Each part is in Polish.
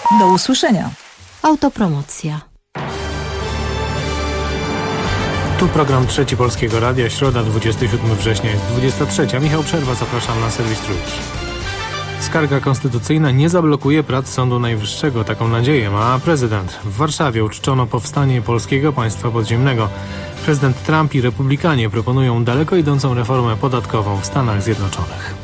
Do usłyszenia. Autopromocja. Tu program Trzeci Polskiego Radia, środa 27 września jest 23. Michał Przerwa, zapraszam na serwis Trójki. Skarga konstytucyjna nie zablokuje prac Sądu Najwyższego. Taką nadzieję ma prezydent. W Warszawie uczczono powstanie polskiego państwa podziemnego. Prezydent Trump i republikanie proponują daleko idącą reformę podatkową w Stanach Zjednoczonych.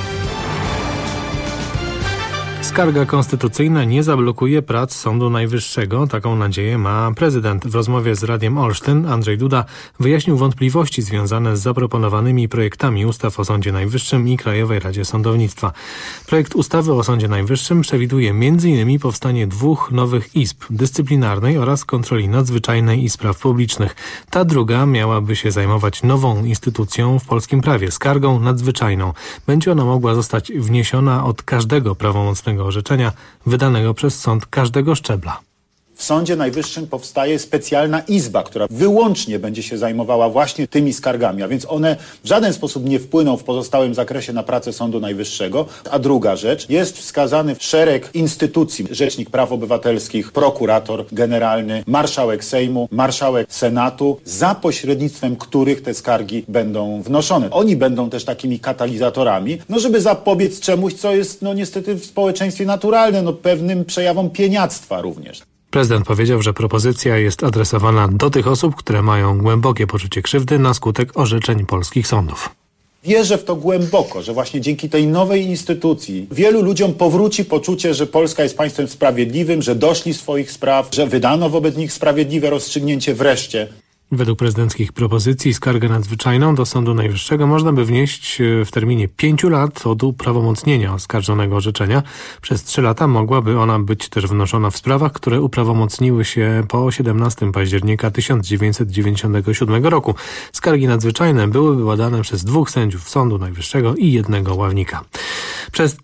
Skarga konstytucyjna nie zablokuje prac Sądu Najwyższego. Taką nadzieję ma prezydent. W rozmowie z Radiem Olsztyn Andrzej Duda wyjaśnił wątpliwości związane z zaproponowanymi projektami ustaw o Sądzie Najwyższym i Krajowej Radzie Sądownictwa. Projekt ustawy o Sądzie Najwyższym przewiduje m.in. powstanie 2 nowych izb dyscyplinarnej oraz kontroli nadzwyczajnej i spraw publicznych. Ta druga miałaby się zajmować nową instytucją w polskim prawie, skargą nadzwyczajną. Będzie ona mogła zostać wniesiona od każdego prawomocnego orzeczenia wydanego przez sąd każdego szczebla. W Sądzie Najwyższym powstaje specjalna izba, która wyłącznie będzie się zajmowała właśnie tymi skargami, a więc one w żaden sposób nie wpłyną w pozostałym zakresie na pracę Sądu Najwyższego. A druga rzecz, jest wskazany szereg instytucji, Rzecznik Praw Obywatelskich, prokurator generalny, marszałek Sejmu, marszałek Senatu, za pośrednictwem których te skargi będą wnoszone. Oni będą też takimi katalizatorami, żeby zapobiec czemuś, co jest niestety w społeczeństwie naturalne, pewnym przejawom pieniactwa również. Prezydent powiedział, że propozycja jest adresowana do tych osób, które mają głębokie poczucie krzywdy na skutek orzeczeń polskich sądów. Wierzę w to głęboko, że właśnie dzięki tej nowej instytucji wielu ludziom powróci poczucie, że Polska jest państwem sprawiedliwym, że doszli swoich spraw, że wydano wobec nich sprawiedliwe rozstrzygnięcie wreszcie. Według prezydenckich propozycji skargę nadzwyczajną do Sądu Najwyższego można by wnieść w terminie 5 lat od uprawomocnienia oskarżonego orzeczenia. Przez 3 lata mogłaby ona być też wnoszona w sprawach, które uprawomocniły się po 17 października 1997 roku. Skargi nadzwyczajne byłyby badane przez 2 sędziów Sądu Najwyższego i 1 ławnika. Przed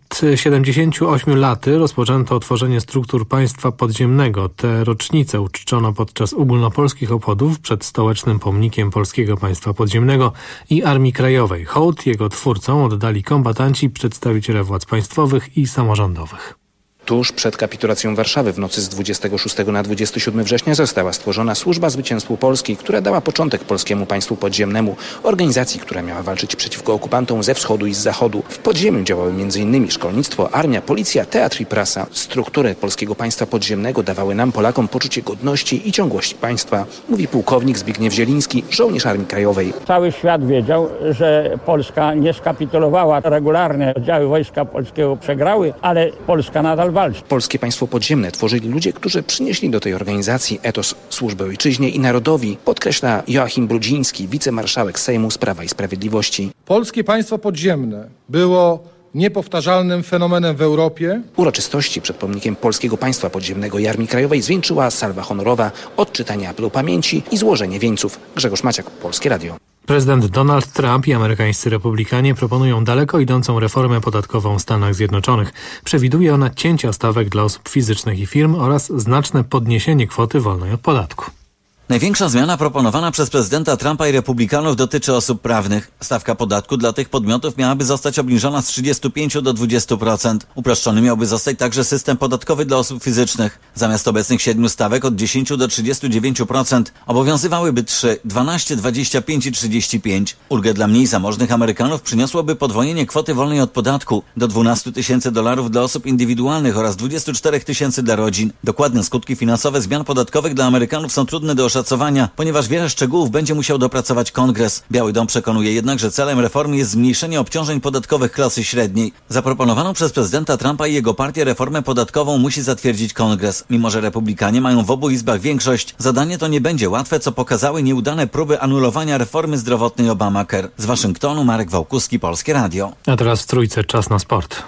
78 laty rozpoczęto tworzenie struktur państwa podziemnego. Te rocznice uczczono podczas ogólnopolskich obchodów przed stołecznym pomnikiem Polskiego Państwa Podziemnego i Armii Krajowej. Hołd jego twórcom oddali kombatanci, przedstawiciele władz państwowych i samorządowych. Tuż przed kapitulacją Warszawy w nocy z 26 na 27 września została stworzona Służba Zwycięstwu Polski, która dała początek Polskiemu Państwu Podziemnemu, organizacji, która miała walczyć przeciwko okupantom ze wschodu i z zachodu. W podziemiu działały m.in. szkolnictwo, armia, policja, teatr i prasa. Struktury Polskiego Państwa Podziemnego dawały nam, Polakom, poczucie godności i ciągłości państwa, mówi pułkownik Zbigniew Zieliński, żołnierz Armii Krajowej. Cały świat wiedział, że Polska nie skapitulowała. Regularne oddziały Wojska Polskiego przegrały, ale Polska nadal walczy. Polskie Państwo Podziemne tworzyli ludzie, którzy przynieśli do tej organizacji etos służby ojczyźnie i narodowi, podkreśla Joachim Brudziński, wicemarszałek Sejmu z Prawa i Sprawiedliwości. Polskie Państwo Podziemne było niepowtarzalnym fenomenem w Europie. Uroczystości przed pomnikiem Polskiego Państwa Podziemnego i Armii Krajowej zwieńczyła salwa honorowa, odczytanie apelu pamięci i złożenie wieńców. Grzegorz Maciak, Polskie Radio. Prezydent Donald Trump i amerykańscy republikanie proponują daleko idącą reformę podatkową w Stanach Zjednoczonych. Przewiduje ona cięcia stawek dla osób fizycznych i firm oraz znaczne podniesienie kwoty wolnej od podatku. Największa zmiana proponowana przez prezydenta Trumpa i republikanów dotyczy osób prawnych. Stawka podatku dla tych podmiotów miałaby zostać obniżona z 35 do 20%. Uproszczony miałby zostać także system podatkowy dla osób fizycznych. Zamiast obecnych 7 stawek od 10 do 39% obowiązywałyby 3, 12, 25 i 35. Ulgę dla mniej zamożnych Amerykanów przyniosłoby podwojenie kwoty wolnej od podatku do $12 000 dla osób indywidualnych oraz 24 000 dla rodzin. Dokładne skutki finansowe zmian podatkowych dla Amerykanów są trudne do oszacowania, ponieważ wiele szczegółów będzie musiał dopracować Kongres. Biały Dom przekonuje jednak, że celem reformy jest zmniejszenie obciążeń podatkowych klasy średniej. Zaproponowaną przez prezydenta Trumpa i jego partię reformę podatkową musi zatwierdzić Kongres. Mimo że republikanie mają w obu izbach większość, zadanie to nie będzie łatwe, co pokazały nieudane próby anulowania reformy zdrowotnej Obamacare. Z Waszyngtonu Marek Wałkuski, Polskie Radio. A teraz w Trójce czas na sport.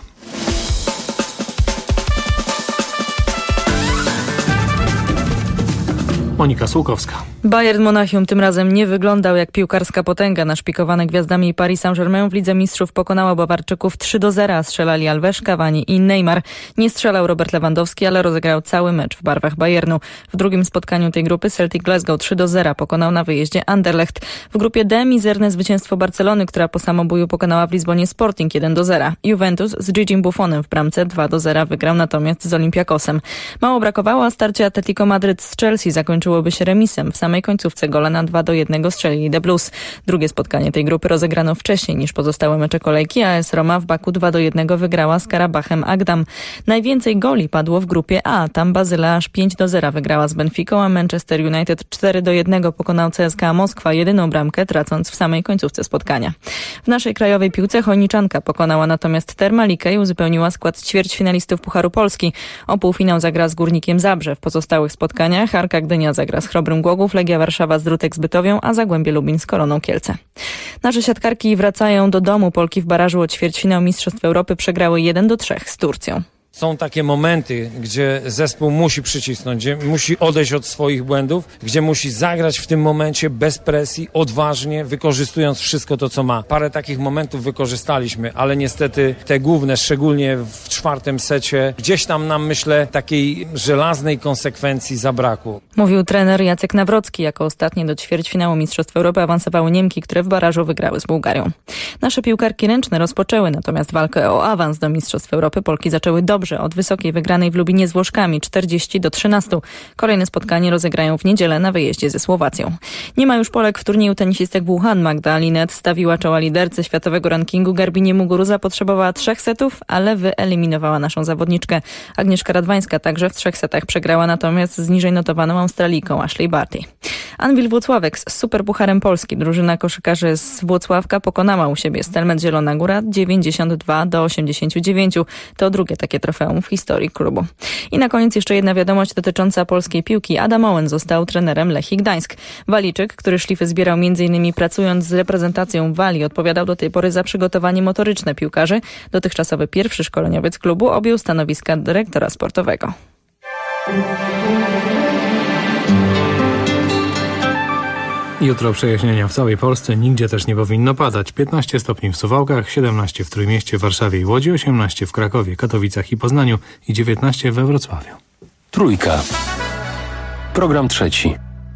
Monika Słukowska. Bayern Monachium tym razem nie wyglądał jak piłkarska potęga. Naszpikowane gwiazdami Paris Saint-Germain w Lidze Mistrzów pokonała Bawarczyków 3-0. Strzelali Alves, Cavani i Neymar. Nie strzelał Robert Lewandowski, ale rozegrał cały mecz w barwach Bayernu. W drugim spotkaniu tej grupy Celtic Glasgow 3-0 pokonał na wyjeździe Anderlecht. W grupie D mizerne zwycięstwo Barcelony, która po samobuju pokonała w Lizbonie Sporting 1-0. Juventus z Gigim Buffonem w bramce 2-0 wygrał natomiast z Olympiakosem. Mało brakowało, a starcie Atletico Madryt z Chelsea zakończyłoby się remisem. W samej końcówce gola na 2-1 strzelili The Blues. Drugie spotkanie tej grupy rozegrano wcześniej niż pozostałe mecze kolejki, a AS Roma w Baku 2-1 wygrała z Karabachem Agdam. Najwięcej goli padło w grupie A. Tam Bazylea aż 5-0 wygrała z Benficą, a Manchester United 4-1 pokonał CSKA Moskwa, jedyną bramkę tracąc w samej końcówce spotkania. W naszej krajowej piłce Chojniczanka pokonała natomiast Termalikę i uzupełniła skład ćwierćfinalistów Pucharu Polski. O półfinał zagra z Górnikiem Zabrze. W pozostałych spotkaniach Arka Gdynia zagra z Chrobrym Głogów, Legia Warszawa z Drutek z Bytowią, a Zagłębie Lubin z Koroną Kielce. Nasze siatkarki wracają do domu. Polki w barażu o ćwierćfinał Mistrzostw Europy przegrały 1-3 z Turcją. Są takie momenty, gdzie zespół musi przycisnąć, gdzie musi odejść od swoich błędów, gdzie musi zagrać w tym momencie bez presji, odważnie, wykorzystując wszystko to, co ma. Parę takich momentów wykorzystaliśmy, ale niestety te główne, szczególnie w czwartym secie, gdzieś tam nam, myślę, takiej żelaznej konsekwencji zabrakło. Mówił trener Jacek Nawrocki. Jako ostatnie do ćwierćfinału Mistrzostw Europy awansowały Niemki, które w barażu wygrały z Bułgarią. Nasze piłkarki ręczne rozpoczęły natomiast walkę o awans do Mistrzostw Europy. Polki zaczęły dobrze od wysokiej wygranej w Lubinie z Włoszkami 40-13. Kolejne spotkanie rozegrają w niedzielę na wyjeździe ze Słowacją. Nie ma już Polek w turnieju tenisistek Wuhan. Magda Linet stawiła czoła liderce światowego rankingu Garbinie Muguruza. Potrzebowała 3 setów, ale wyeliminowała naszą zawodniczkę. Agnieszka Radwańska także w 3 setach przegrała natomiast z niżej notowaną Australijką Ashley Barty. Anwil Włocławek z Superpucharem Polski. Drużyna koszykarzy z Włocławka pokonała u siebie Stelmet Zielona Góra 92-89. To drugie takie trofeum w historii klubu. I na koniec jeszcze jedna wiadomość dotycząca polskiej piłki. Adam Owen został trenerem Lechii Gdańsk. Waliczyk, który szlify zbierał m.in. pracując z reprezentacją Walii, odpowiadał do tej pory za przygotowanie motoryczne piłkarzy. Dotychczasowy pierwszy szkoleniowiec klubu objął stanowiska dyrektora sportowego. Jutro przejaśnienia w całej Polsce, nigdzie też nie powinno padać. 15 stopni w Suwałkach, 17 w Trójmieście, Warszawie i Łodzi, 18 w Krakowie, Katowicach i Poznaniu i 19 we Wrocławiu. Trójka. Program trzeci.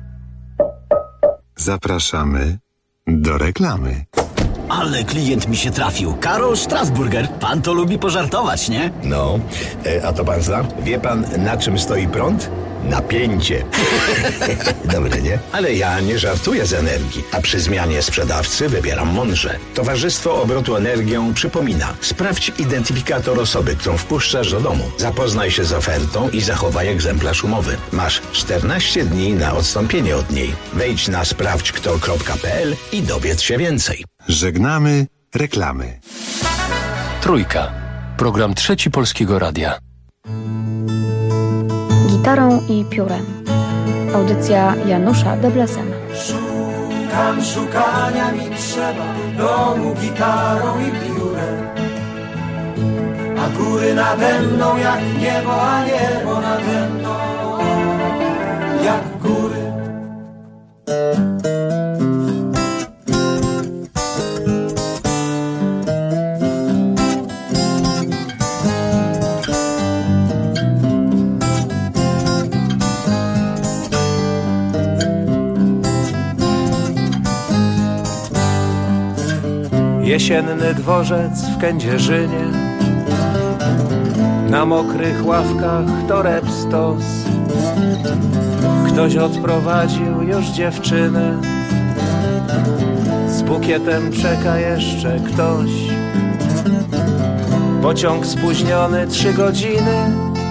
Zapraszamy do reklamy. Ale klient mi się trafił. Karol Strasburger. Pan to lubi pożartować, nie? No, a to pan zna? Wie pan, na czym stoi prąd? Napięcie. Dobre, nie? Ale ja nie żartuję z energii, a przy zmianie sprzedawcy wybieram mądrze. Towarzystwo Obrotu Energią przypomina: sprawdź identyfikator osoby, którą wpuszczasz do domu. Zapoznaj się z ofertą i zachowaj egzemplarz umowy. Masz 14 dni na odstąpienie od niej. Wejdź na sprawdźkto.pl i dowiedz się więcej. Żegnamy reklamy. Trójka. Program trzeci Polskiego Radia. Gitarą i piórem. Audycja Janusza Deblesena. Szukam, szukania mi trzeba, domu gitarą i piórem. A góry nade mną jak niebo, a niebo nade mną jak góry. Jesienny dworzec w Kędzierzynie, na mokrych ławkach toreb stos. Ktoś odprowadził już dziewczynę, z bukietem czeka jeszcze ktoś. Pociąg spóźniony 3 godziny,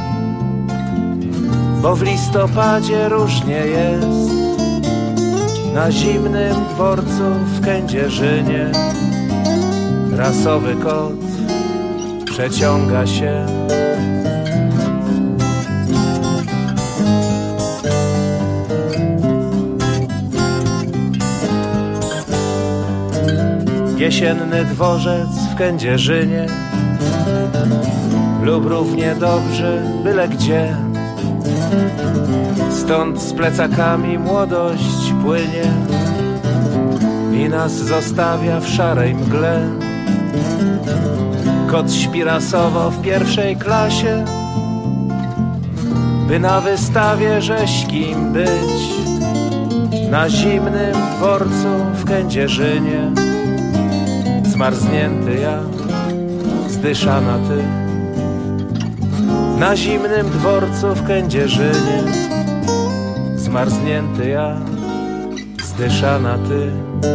bo w listopadzie różnie jest. Na zimnym dworcu w Kędzierzynie rasowy kot przeciąga się. Jesienny dworzec w Kędzierzynie lub równie dobrze byle gdzie. Stąd z plecakami młodość płynie i nas zostawia w szarej mgle. Kot śpi rasowo w pierwszej klasie, by na wystawie rześkim być. Na zimnym dworcu w Kędzierzynie, zmarznięty ja, zdyszana ty. Na zimnym dworcu w Kędzierzynie, zmarznięty ja, zdyszana ty.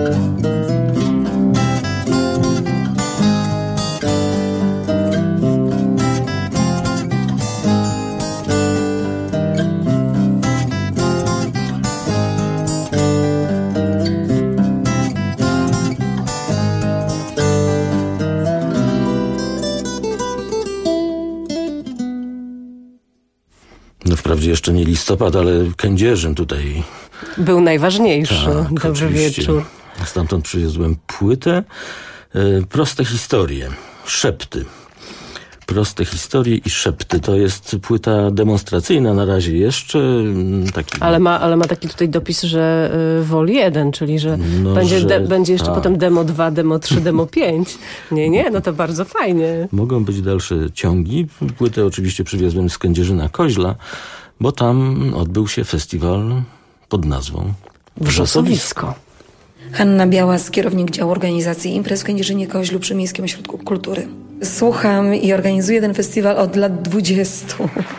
No wprawdzie jeszcze nie listopad, ale Kędzierzyn tutaj był najważniejszy. Tak, dobry oczywiście. wieczór. Stamtąd przywiozłem płytę. Proste historie, szepty. Proste historie i szepty. To jest płyta demonstracyjna na razie jeszcze. Taki... Ale ma taki tutaj dopis, że vol 1, czyli że, będzie jeszcze tak. potem demo 2, demo 3, demo 5. Nie, no to bardzo fajnie. Mogą być dalsze ciągi. Płytę oczywiście przywiozłem z Kędzierzyna Koźla, bo tam odbył się festiwal pod nazwą Wrzosowisko. Hanna Białas, kierownik działu organizacji imprez w Kędzierzynie-Koźlu przy Miejskim Ośrodku Kultury. Słucham i organizuję ten festiwal od lat 20.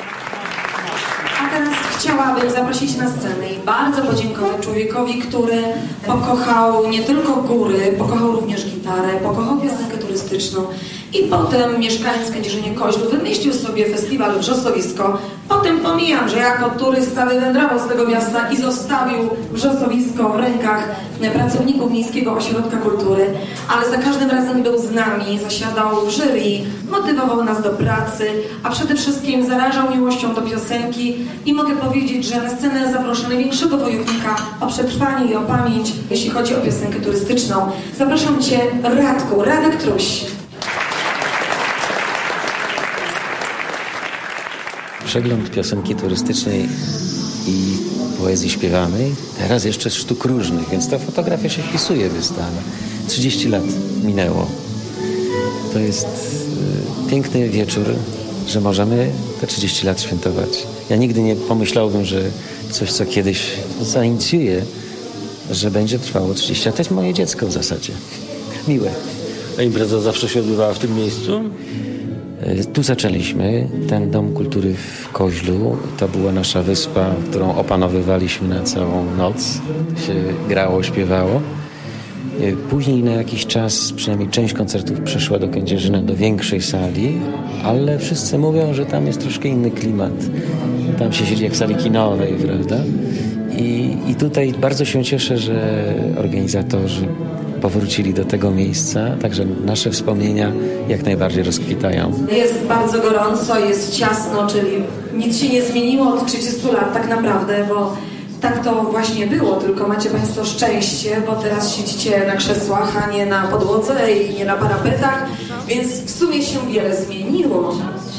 A teraz chciałabym zaprosić na scenę i bardzo podziękować człowiekowi, który pokochał nie tylko góry, pokochał również gitarę, pokochał piosenkę turystyczną i potem, mieszkając w Kędzierzynie-Koźlu, wymyślił sobie festiwal Wrzosowisko. Potem pomijam, że jako turysta wywędrował z tego miasta i zostawił Wrzosowisko w rękach pracowników Miejskiego Ośrodka Kultury, ale za każdym razem był z nami, zasiadał w jury, motywował nas do pracy, a przede wszystkim zarażał miłością do piosenki i mogę powiedzieć, że na scenę zaproszę największego wojownika o przetrwanie i o pamięć, jeśli chodzi o piosenkę turystyczną. Zapraszam Cię, Radku, Radek Truś. Przegląd piosenki turystycznej i poezji śpiewanej, teraz jeszcze sztuk różnych, więc ta fotografia się wpisuje w wystawę. 30 lat minęło. To jest piękny wieczór, że możemy te 30 lat świętować. Ja nigdy nie pomyślałbym, że coś, co kiedyś zainicjuję, że będzie trwało 30 lat. To jest moje dziecko w zasadzie. Miłe. A impreza zawsze się odbywała w tym miejscu? Tu zaczęliśmy, ten Dom Kultury w Koźlu, to była nasza wyspa, którą opanowywaliśmy na całą noc, się grało, śpiewało. Później na jakiś czas, przynajmniej część koncertów przeszła do Kędzierzyna, do większej sali, ale wszyscy mówią, że tam jest troszkę inny klimat. Tam się siedzi jak w sali kinowej, prawda? I tutaj bardzo się cieszę, że organizatorzy powrócili do tego miejsca, także nasze wspomnienia jak najbardziej rozkwitają. Jest bardzo gorąco, jest ciasno, czyli nic się nie zmieniło od 30 lat tak naprawdę, bo tak to właśnie było, tylko macie Państwo szczęście, bo teraz siedzicie na krzesłach, a nie na podłodze i nie na parapetach, więc w sumie się wiele zmieniło.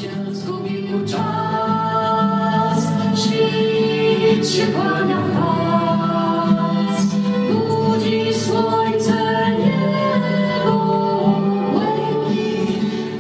Świt się kłania w nas, budzi słońce, niebo, łęki,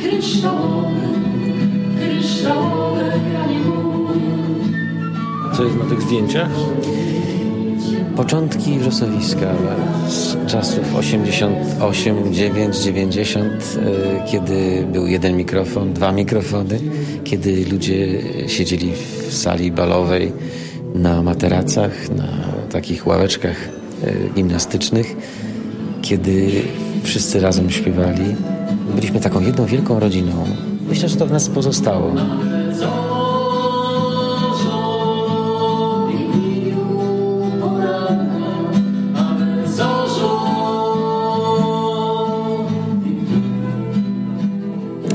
kryształowe granie gór. Co jest na tych zdjęciach? Początki Wrzosowiska z czasów 88, 9, 90, kiedy był jeden mikrofon, 2 mikrofony, kiedy ludzie siedzieli w sali balowej na materacach, na takich ławeczkach gimnastycznych, kiedy wszyscy razem śpiewali. Byliśmy taką jedną wielką rodziną. Myślę, że to w nas pozostało.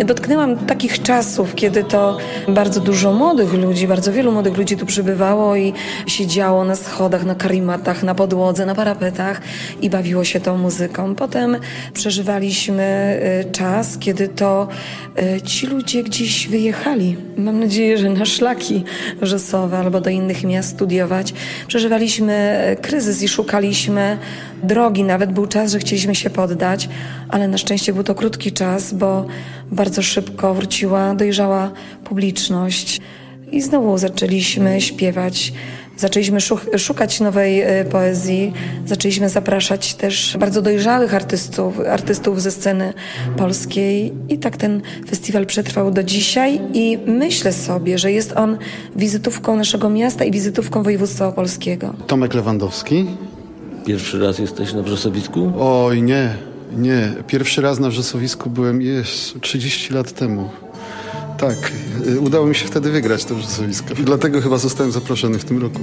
dotknęłam takich czasów, kiedy to bardzo dużo młodych ludzi, bardzo wielu młodych ludzi tu przybywało i siedziało na schodach, na karimatach, na podłodze, na parapetach i bawiło się tą muzyką. Potem przeżywaliśmy czas, kiedy to ci ludzie gdzieś wyjechali. Mam nadzieję, że na szlaki wrzosowe albo do innych miast studiować. Przeżywaliśmy kryzys i szukaliśmy drogi. Nawet był czas, że chcieliśmy się poddać, ale na szczęście był to krótki czas, bo bardzo szybko wróciła dojrzała publiczność i znowu zaczęliśmy śpiewać. Zaczęliśmy szukać nowej poezji, zaczęliśmy zapraszać też bardzo dojrzałych artystów ze sceny polskiej i tak ten festiwal przetrwał do dzisiaj i myślę sobie, że jest on wizytówką naszego miasta i wizytówką województwa opolskiego. Tomek Lewandowski. Pierwszy raz jesteś na Wrzosowisku? Oj, nie. Pierwszy raz na Wrzosowisku byłem 30 lat temu. Tak, udało mi się wtedy wygrać to Wrzosowisko. I dlatego chyba zostałem zaproszony w tym roku.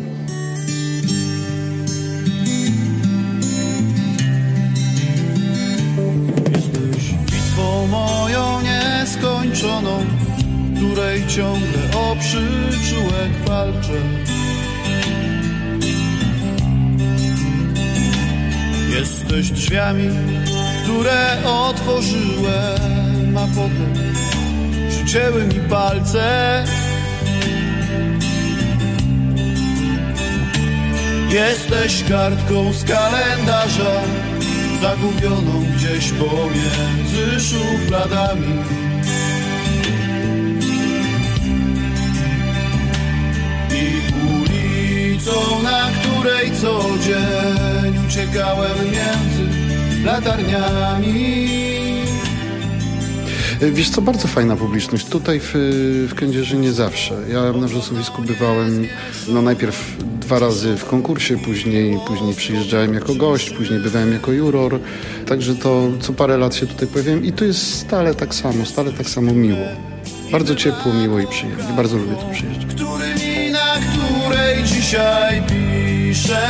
Jesteś bitwą moją nieskończoną, której ciągle o przyczółek walczę. Jesteś drzwiami, które otworzyłem, a potem przycięły mi palce. Jesteś kartką z kalendarza, zagubioną gdzieś pomiędzy szufladami. I ulicą, na której co dzień uciekałem między latarniami. Wiesz co, bardzo fajna publiczność. Tutaj w Kędzierzynie zawsze. Ja na Wrzosowisku bywałem najpierw 2 razy w konkursie, później przyjeżdżałem jako gość, później bywałem jako juror. Także to co parę lat się tutaj pojawiałem i tu jest stale tak samo miło. Bardzo ciepło, miło i przyjemnie. Bardzo lubię tu przyjeżdżać. Na której dzisiaj piszę.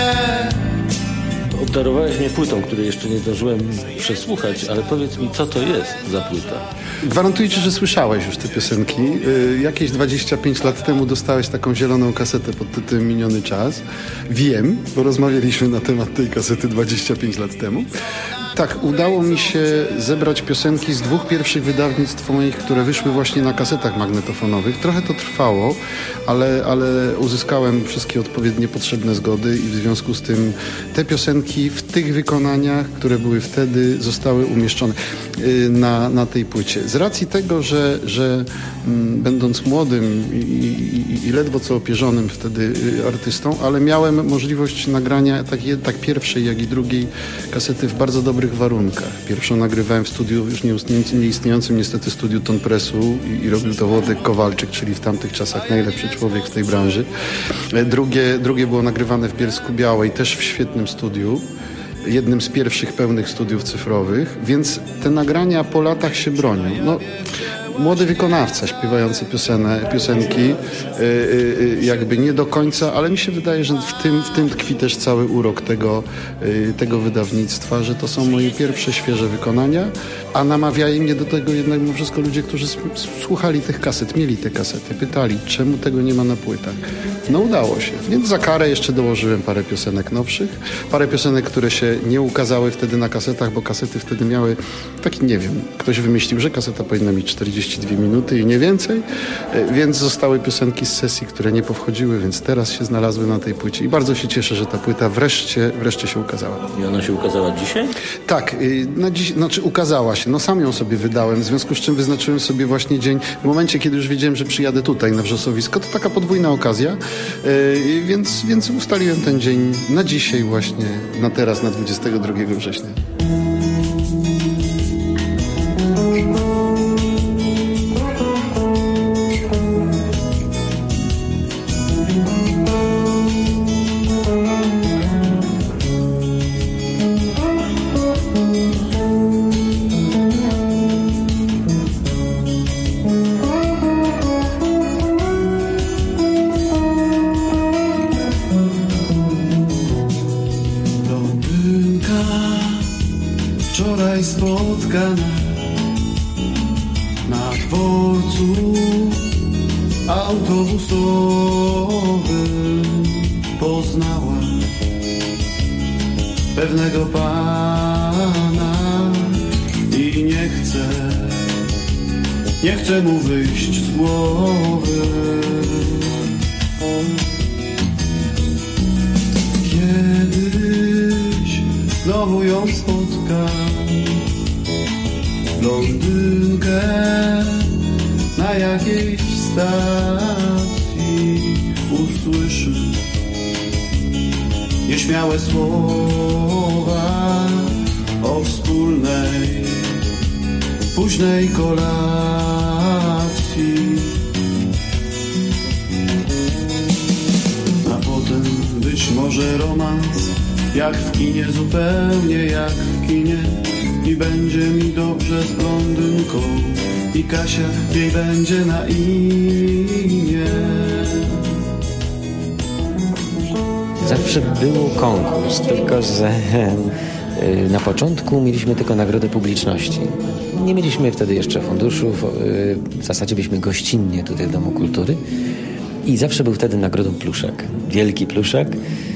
Obdarowałeś mnie płytą, której jeszcze nie zdążyłem przesłuchać, ale powiedz mi, co to jest za płyta? Gwarantuję ci, że słyszałeś już te piosenki. Jakieś 25 lat temu dostałeś taką zieloną kasetę pod tytułem Miniony czas. Wiem, bo rozmawialiśmy na temat tej kasety 25 lat temu. Tak, udało mi się zebrać piosenki z 2 pierwszych wydawnictw moich, które wyszły właśnie na kasetach magnetofonowych. Trochę to trwało, ale uzyskałem wszystkie odpowiednie potrzebne zgody i w związku z tym te piosenki w tych wykonaniach, które były wtedy, zostały umieszczone na tej płycie. Z racji tego, że będąc młodym i ledwo co opierzonym wtedy artystą, ale miałem możliwość nagrania tak pierwszej, jak i drugiej kasety w bardzo dobrych warunkach. Pierwszą nagrywałem w studiu już nieistniejącym niestety studiu Ton Pressu i robił to Włodek Kowalczyk, czyli w tamtych czasach najlepszy człowiek w tej branży. Drugie było nagrywane w Bielsku-Białej, też w świetnym studiu. Jednym z pierwszych pełnych studiów cyfrowych, więc te nagrania po latach się bronią. Młody wykonawca śpiewający piosenki, jakby nie do końca, ale mi się wydaje, że w tym tkwi też cały urok tego wydawnictwa, że to są moje pierwsze świeże wykonania, a namawiali mnie do tego jednak mimo wszystko ludzie, którzy słuchali tych kaset, mieli te kasety, pytali, czemu tego nie ma na płytach. Udało się. Więc za karę jeszcze dołożyłem parę piosenek nowszych, parę piosenek, które się nie ukazały wtedy na kasetach, bo kasety wtedy miały taki, nie wiem, ktoś wymyślił, że kaseta powinna mieć 42 minuty i nie więcej, więc zostały piosenki z sesji, które nie powchodziły, więc teraz się znalazły na tej płycie i bardzo się cieszę, że ta płyta wreszcie się ukazała. I ona się ukazała dzisiaj? Tak, ukazała się. Sam ją sobie wydałem, w związku z czym wyznaczyłem sobie właśnie dzień, w momencie, kiedy już wiedziałem, że przyjadę tutaj na Wrzosowisko, to taka podwójna okazja, więc ustaliłem ten dzień na dzisiaj właśnie, na teraz, na 22 września. dworcu autobusowym poznała pewnego pana i nie chcę mu wyjść z głowy. Kiedyś znowu ją spotkam, blondynkę na jakiejś stacji, usłyszy nieśmiałe słowa o wspólnej, późnej kolacji. A potem być może romans, jak w kinie, zupełnie jak w kinie. I będzie mi dobrze z blondynką i Kasia jej będzie na imię. Zawsze był konkurs, tylko że na początku mieliśmy tylko nagrodę publiczności. Nie mieliśmy wtedy jeszcze funduszów, w zasadzie byliśmy gościnnie tutaj w Domu Kultury i zawsze był wtedy nagrodą pluszek, wielki pluszek.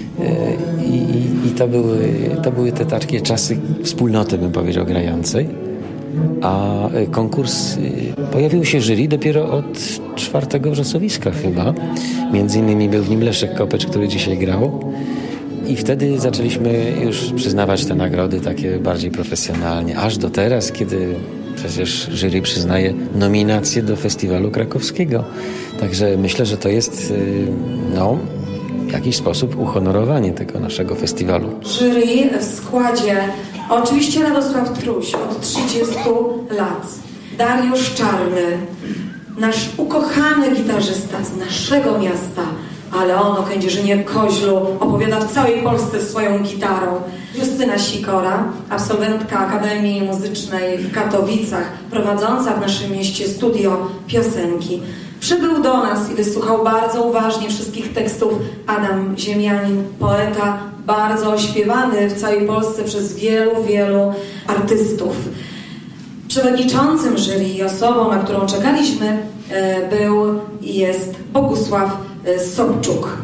I to były te takie czasy wspólnoty, bym powiedział, grającej. A konkurs, pojawił się jury dopiero od 4 wrzosowiska chyba. Między innymi był w nim Leszek Kopecz, który dzisiaj grał. I wtedy zaczęliśmy już przyznawać te nagrody takie bardziej profesjonalnie. Aż do teraz, kiedy przecież jury przyznaje nominacje do Festiwalu Krakowskiego. Także myślę, że to jest w jakiś sposób uhonorowanie tego naszego festiwalu. Jury w składzie oczywiście Radosław Truś od 30 lat, Dariusz Czarny, nasz ukochany gitarzysta z naszego miasta, ale on o Kędzierzynie Koźlu opowiada w całej Polsce swoją gitarą. Justyna Sikora, absolwentka Akademii Muzycznej w Katowicach, prowadząca w naszym mieście studio piosenki. Przybył do nas i wysłuchał bardzo uważnie wszystkich tekstów Adam Ziemianin, poeta, bardzo ośpiewany w całej Polsce przez wielu, wielu artystów. Przewodniczącym jury i osobą, na którą czekaliśmy, był i jest Bogusław Sobczuk.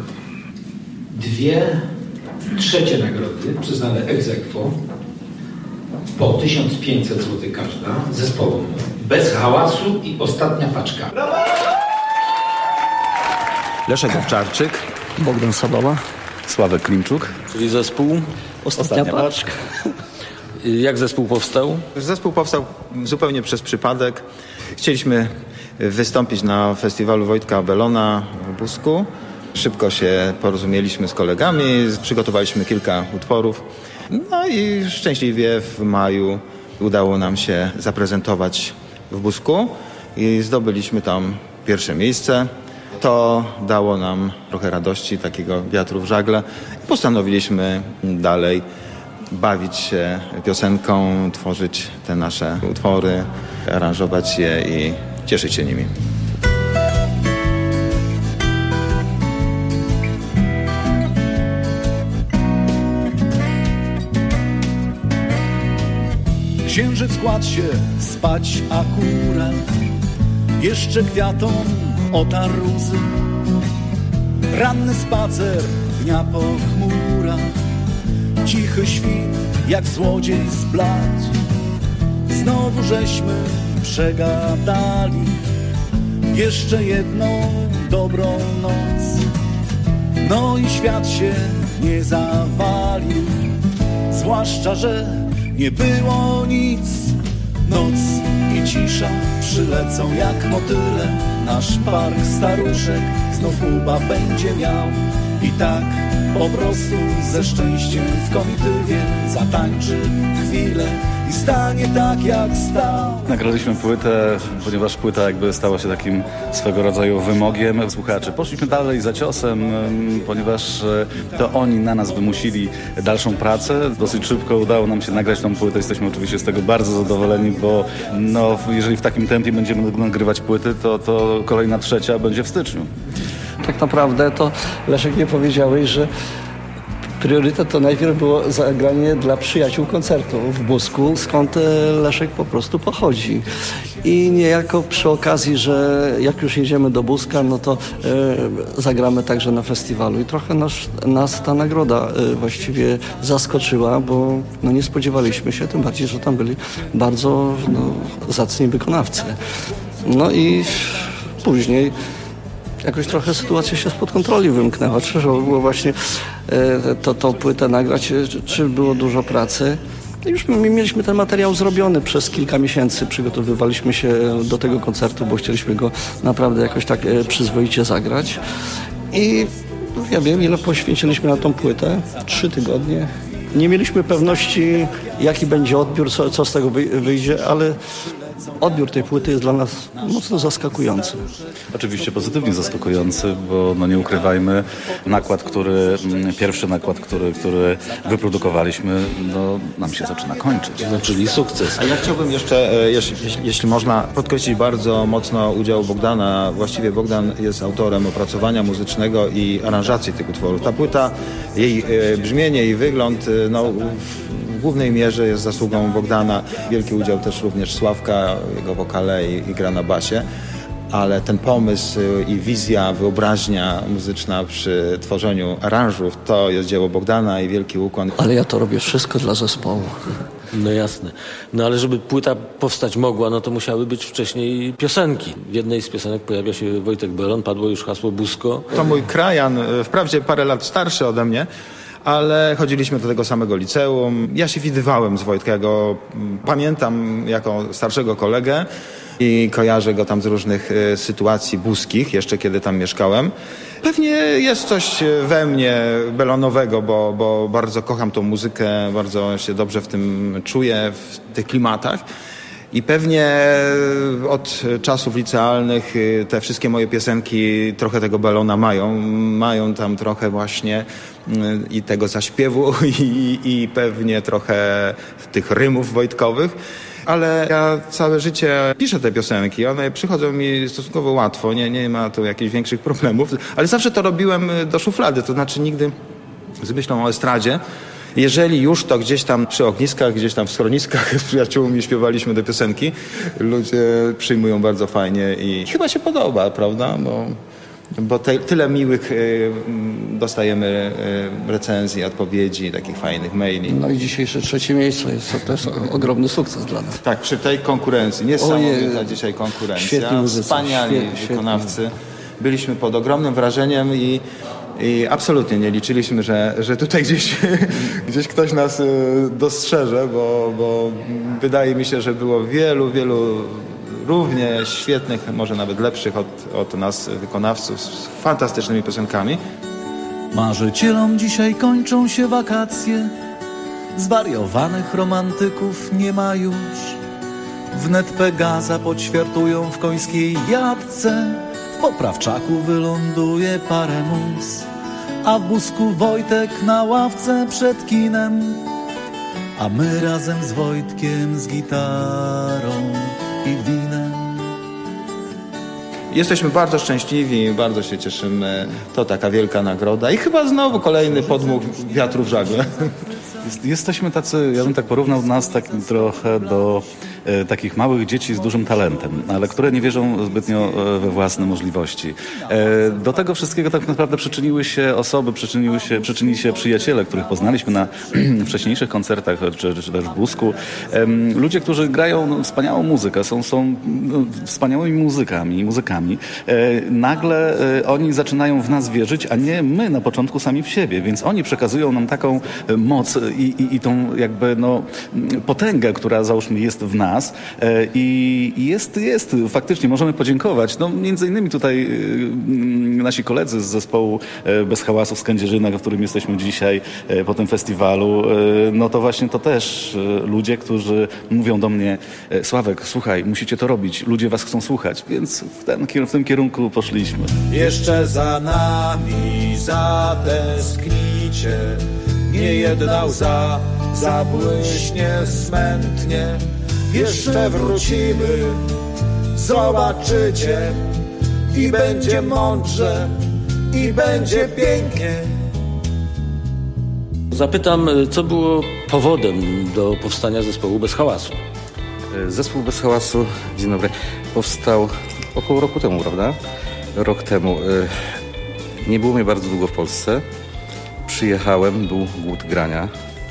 2/3 nagrody przyznane ex aequo po 1500 zł każda zespołom Bez Hałasu i Ostatnia Paczka. Leszek Owczarczyk, Bogdan Sabała, Sławek Klimczuk, czyli zespół Ostatnia Paczka. Jak zespół powstał? Zespół powstał zupełnie przez przypadek. Chcieliśmy wystąpić na festiwalu Wojtka Belona w Busku. Szybko się porozumieliśmy z kolegami, przygotowaliśmy kilka utworów. No i szczęśliwie w maju udało nam się zaprezentować w Busku i zdobyliśmy tam pierwsze miejsce. To dało nam trochę radości, takiego wiatru w żagle. Postanowiliśmy dalej bawić się piosenką, tworzyć te nasze utwory, aranżować je i cieszyć się nimi. Księżyc kładł się spać akurat, jeszcze kwiatom otarł łzy. Ranny spacer dnia po chmurach, cichy świt jak złodziej zbladł. Znowu żeśmy przegadali jeszcze jedną dobrą noc. No i świat się nie zawalił, zwłaszcza, że nie było nic. Noc i cisza przylecą jak motyle, nasz park staruszek znów uba będzie miał. I tak po prostu ze szczęściem w komitywie zatańczy chwilę i stanie tak jak stał. Nagraliśmy płytę, ponieważ płyta jakby stała się takim swego rodzaju wymogiem słuchaczy. Poszliśmy dalej za ciosem, ponieważ to oni na nas wymusili dalszą pracę. Dosyć szybko udało nam się nagrać tą płytę. Jesteśmy oczywiście z tego bardzo zadowoleni, bo jeżeli w takim tempie będziemy nagrywać płyty, to kolejna trzecia będzie w styczniu. Tak naprawdę to, Leszek, nie powiedziałeś, że Priorytet to najpierw było zagranie dla przyjaciół koncertu w Busku, skąd Leszek po prostu pochodzi. I niejako przy okazji, że jak już jedziemy do Buska, no to zagramy także na festiwalu. I trochę nas ta nagroda właściwie zaskoczyła, bo no nie spodziewaliśmy się, tym bardziej, że tam byli bardzo zacni wykonawcy. No i później jakoś trochę sytuacja się spod kontroli wymknęła. Czy było właśnie tą płytę nagrać, czy było dużo pracy. Już mieliśmy ten materiał zrobiony przez kilka miesięcy. Przygotowywaliśmy się do tego koncertu, bo chcieliśmy go naprawdę jakoś tak przyzwoicie zagrać. I ja wiem, ile poświęciliśmy na tą płytę. 3 tygodnie. Nie mieliśmy pewności, jaki będzie odbiór, co z tego wyjdzie, ale odbiór tej płyty jest dla nas mocno zaskakujący. Oczywiście pozytywnie zaskakujący, bo no nie ukrywajmy, pierwszy nakład, który wyprodukowaliśmy, no nam się zaczyna kończyć. No, czyli sukces. A ja chciałbym jeszcze, jeśli można, podkreślić bardzo mocno udział Bogdana. Właściwie Bogdan jest autorem opracowania muzycznego i aranżacji tych utworów. Ta płyta, jej brzmienie, jej wygląd, no w głównej mierze jest zasługą Bogdana. Wielki udział też również Sławka, jego wokale i gra na basie. Ale ten pomysł i wizja, wyobraźnia muzyczna przy tworzeniu aranżów to jest dzieło Bogdana i wielki ukłon. Ale ja to robię wszystko dla zespołu. No jasne. No ale żeby płyta powstać mogła, no to musiały być wcześniej piosenki. W jednej z piosenek pojawia się Wojtek Belon, padło już hasło Busko. To mój krajan, wprawdzie parę lat starszy ode mnie, ale chodziliśmy do tego samego liceum. Ja się widywałem z Wojtka, ja go pamiętam jako starszego kolegę i kojarzę go tam z różnych sytuacji buskich, jeszcze kiedy tam mieszkałem. Pewnie jest coś we mnie belonowego, bo bardzo kocham tą muzykę, bardzo się dobrze w tym czuję, w tych klimatach. I pewnie od czasów licealnych te wszystkie moje piosenki trochę tego Belona mają. Mają tam trochę właśnie i tego zaśpiewu i pewnie trochę tych rymów wojtkowych. Ale ja całe życie piszę te piosenki, one przychodzą mi stosunkowo łatwo, nie ma tu jakichś większych problemów, ale zawsze to robiłem do szuflady, to znaczy nigdy z myślą o estradzie. Jeżeli już, to gdzieś tam przy ogniskach, gdzieś tam w schroniskach z przyjaciółmi śpiewaliśmy te piosenki. Ludzie przyjmują bardzo fajnie i chyba się podoba, prawda? Bo tyle miłych dostajemy recenzji, odpowiedzi, takich fajnych maili. No i dzisiejsze 3. miejsce to jest ogromny sukces dla nas. Tak, przy tej konkurencji, niesamowita dzisiaj konkurencja. Świetni muzycy, wspaniali wykonawcy. Byliśmy pod ogromnym wrażeniem i absolutnie nie liczyliśmy, że tutaj gdzieś ktoś nas dostrzeże, bo wydaje mi się, że było wielu równie świetnych, może nawet lepszych od nas wykonawców z fantastycznymi piosenkami. Marzycielom dzisiaj kończą się wakacje, zwariowanych romantyków nie ma już. Wnet Pegaza podświartują w końskiej jabłce, w poprawczaku wyląduje parę mus, a w Busku Wojtek na ławce przed kinem, a my razem z Wojtkiem z gitarą i winem. Jesteśmy bardzo szczęśliwi, bardzo się cieszymy. To taka wielka nagroda i chyba znowu kolejny podmuch wiatru w żagle. Jesteśmy tacy, ja bym tak porównał nas tak trochę do takich małych dzieci z dużym talentem, ale które nie wierzą zbytnio we własne możliwości. Do tego wszystkiego tak naprawdę przyczyniły się osoby, przyczynili się przyjaciele, których poznaliśmy na wcześniejszych koncertach, czy też w Busku. Ludzie, którzy grają wspaniałą muzykę, są wspaniałymi muzykami. Nagle oni zaczynają w nas wierzyć, a nie my na początku sami w siebie, więc oni przekazują nam taką moc i tą jakby potęgę, która załóżmy jest w nas i jest faktycznie, możemy podziękować. Między innymi tutaj nasi koledzy z zespołu Bez Hałasu z Kędzierzyna, w którym jesteśmy dzisiaj po tym festiwalu, no to właśnie to też ludzie, którzy mówią do mnie: Sławek, słuchaj, musicie to robić, ludzie was chcą słuchać, więc w tym kierunku poszliśmy. Jeszcze za nami zatęsknicie, nie jedna łza zabłyśnie smętnie. Jeszcze wrócimy, zobaczycie, i będzie mądrze, i będzie pięknie. Zapytam, co było powodem do powstania zespołu Bez Hałasu? Zespół Bez Hałasu, dzień dobry, powstał około roku temu, prawda? Rok temu. Nie było mnie bardzo długo w Polsce. Przyjechałem, był głód grania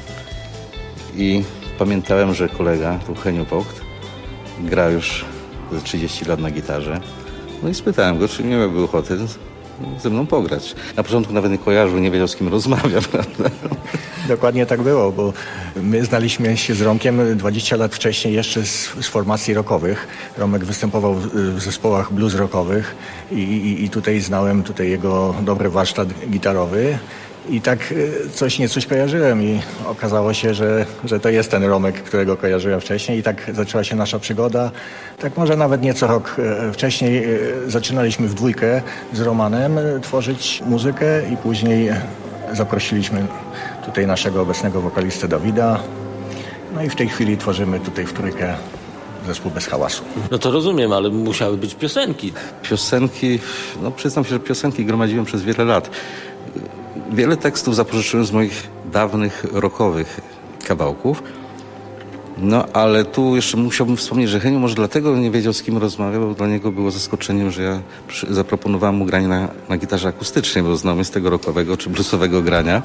i pamiętałem, że kolega, tu Heniu Vogt, gra już 30 lat na gitarze. No i spytałem go, czy nie miałby ochoty ze mną pograć. Na początku nawet nie kojarzył, nie wiedział, z kim rozmawia, prawda? Dokładnie tak było, bo my znaliśmy się z Romkiem 20 lat wcześniej jeszcze z formacji rockowych. Romek występował w zespołach blues rockowych i tutaj znałem jego dobry warsztat gitarowy. I tak coś kojarzyłem i okazało się, że to jest ten Romek, którego kojarzyłem wcześniej i tak zaczęła się nasza przygoda. Tak może nawet nieco rok wcześniej zaczynaliśmy w dwójkę z Romanem tworzyć muzykę i później zaprosiliśmy tutaj naszego obecnego wokalistę Dawida. No i w tej chwili tworzymy tutaj w trójkę zespół Bez Hałasu. No to rozumiem, ale musiały być piosenki. Piosenki, no przyznam się, że piosenki gromadziłem przez wiele lat. Wiele tekstów zapożyczyłem z moich dawnych rockowych kawałków. No ale tu jeszcze musiałbym wspomnieć, że Heniu może dlatego nie wiedział, z kim rozmawiał, bo dla niego było zaskoczeniem, że ja zaproponowałem mu granie na gitarze akustycznej, bo znamy z tego rockowego czy bluesowego grania.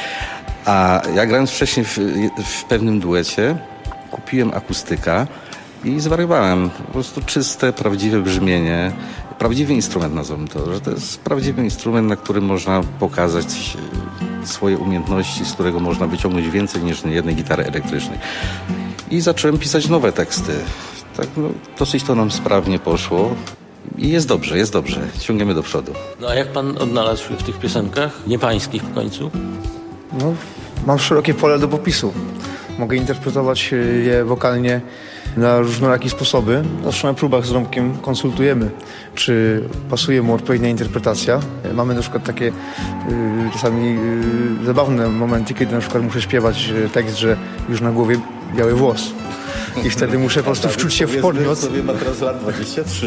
A ja grając wcześniej w pewnym duecie kupiłem akustyka i zwariowałem. Po prostu czyste, prawdziwe brzmienie. Prawdziwy instrument, nazwijmy to, że to jest prawdziwy instrument, na którym można pokazać swoje umiejętności, z którego można wyciągnąć więcej niż jednej gitary elektrycznej. I zacząłem pisać nowe teksty. Tak, no, dosyć to nam sprawnie poszło i jest dobrze, ciągniemy do przodu. No a jak pan odnalazł się w tych piosenkach, nie pańskich w końcu? No, mam szerokie pole do popisu. Mogę interpretować je wokalnie na różnorakie sposoby. Zawsze na próbach z Romkiem konsultujemy, czy pasuje mu odpowiednia interpretacja. Mamy na przykład takie czasami zabawne momenty, kiedy na przykład muszę śpiewać tekst, że już na głowie biały włos. I wtedy muszę po prostu wczuć się w podmiot. Sobie ma teraz lat 23.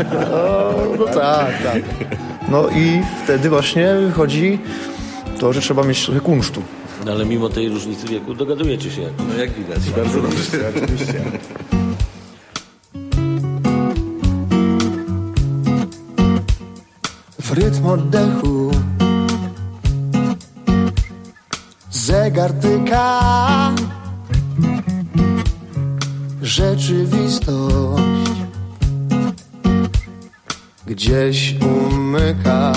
No tak. No i wtedy właśnie wychodzi to, że trzeba mieć trochę kunsztu. No ale mimo tej różnicy wieku dogadujecie się. No jak widać. Bardzo dobrze. Oczywiście. W rytm oddechu zegar tyka, rzeczywistość gdzieś umyka.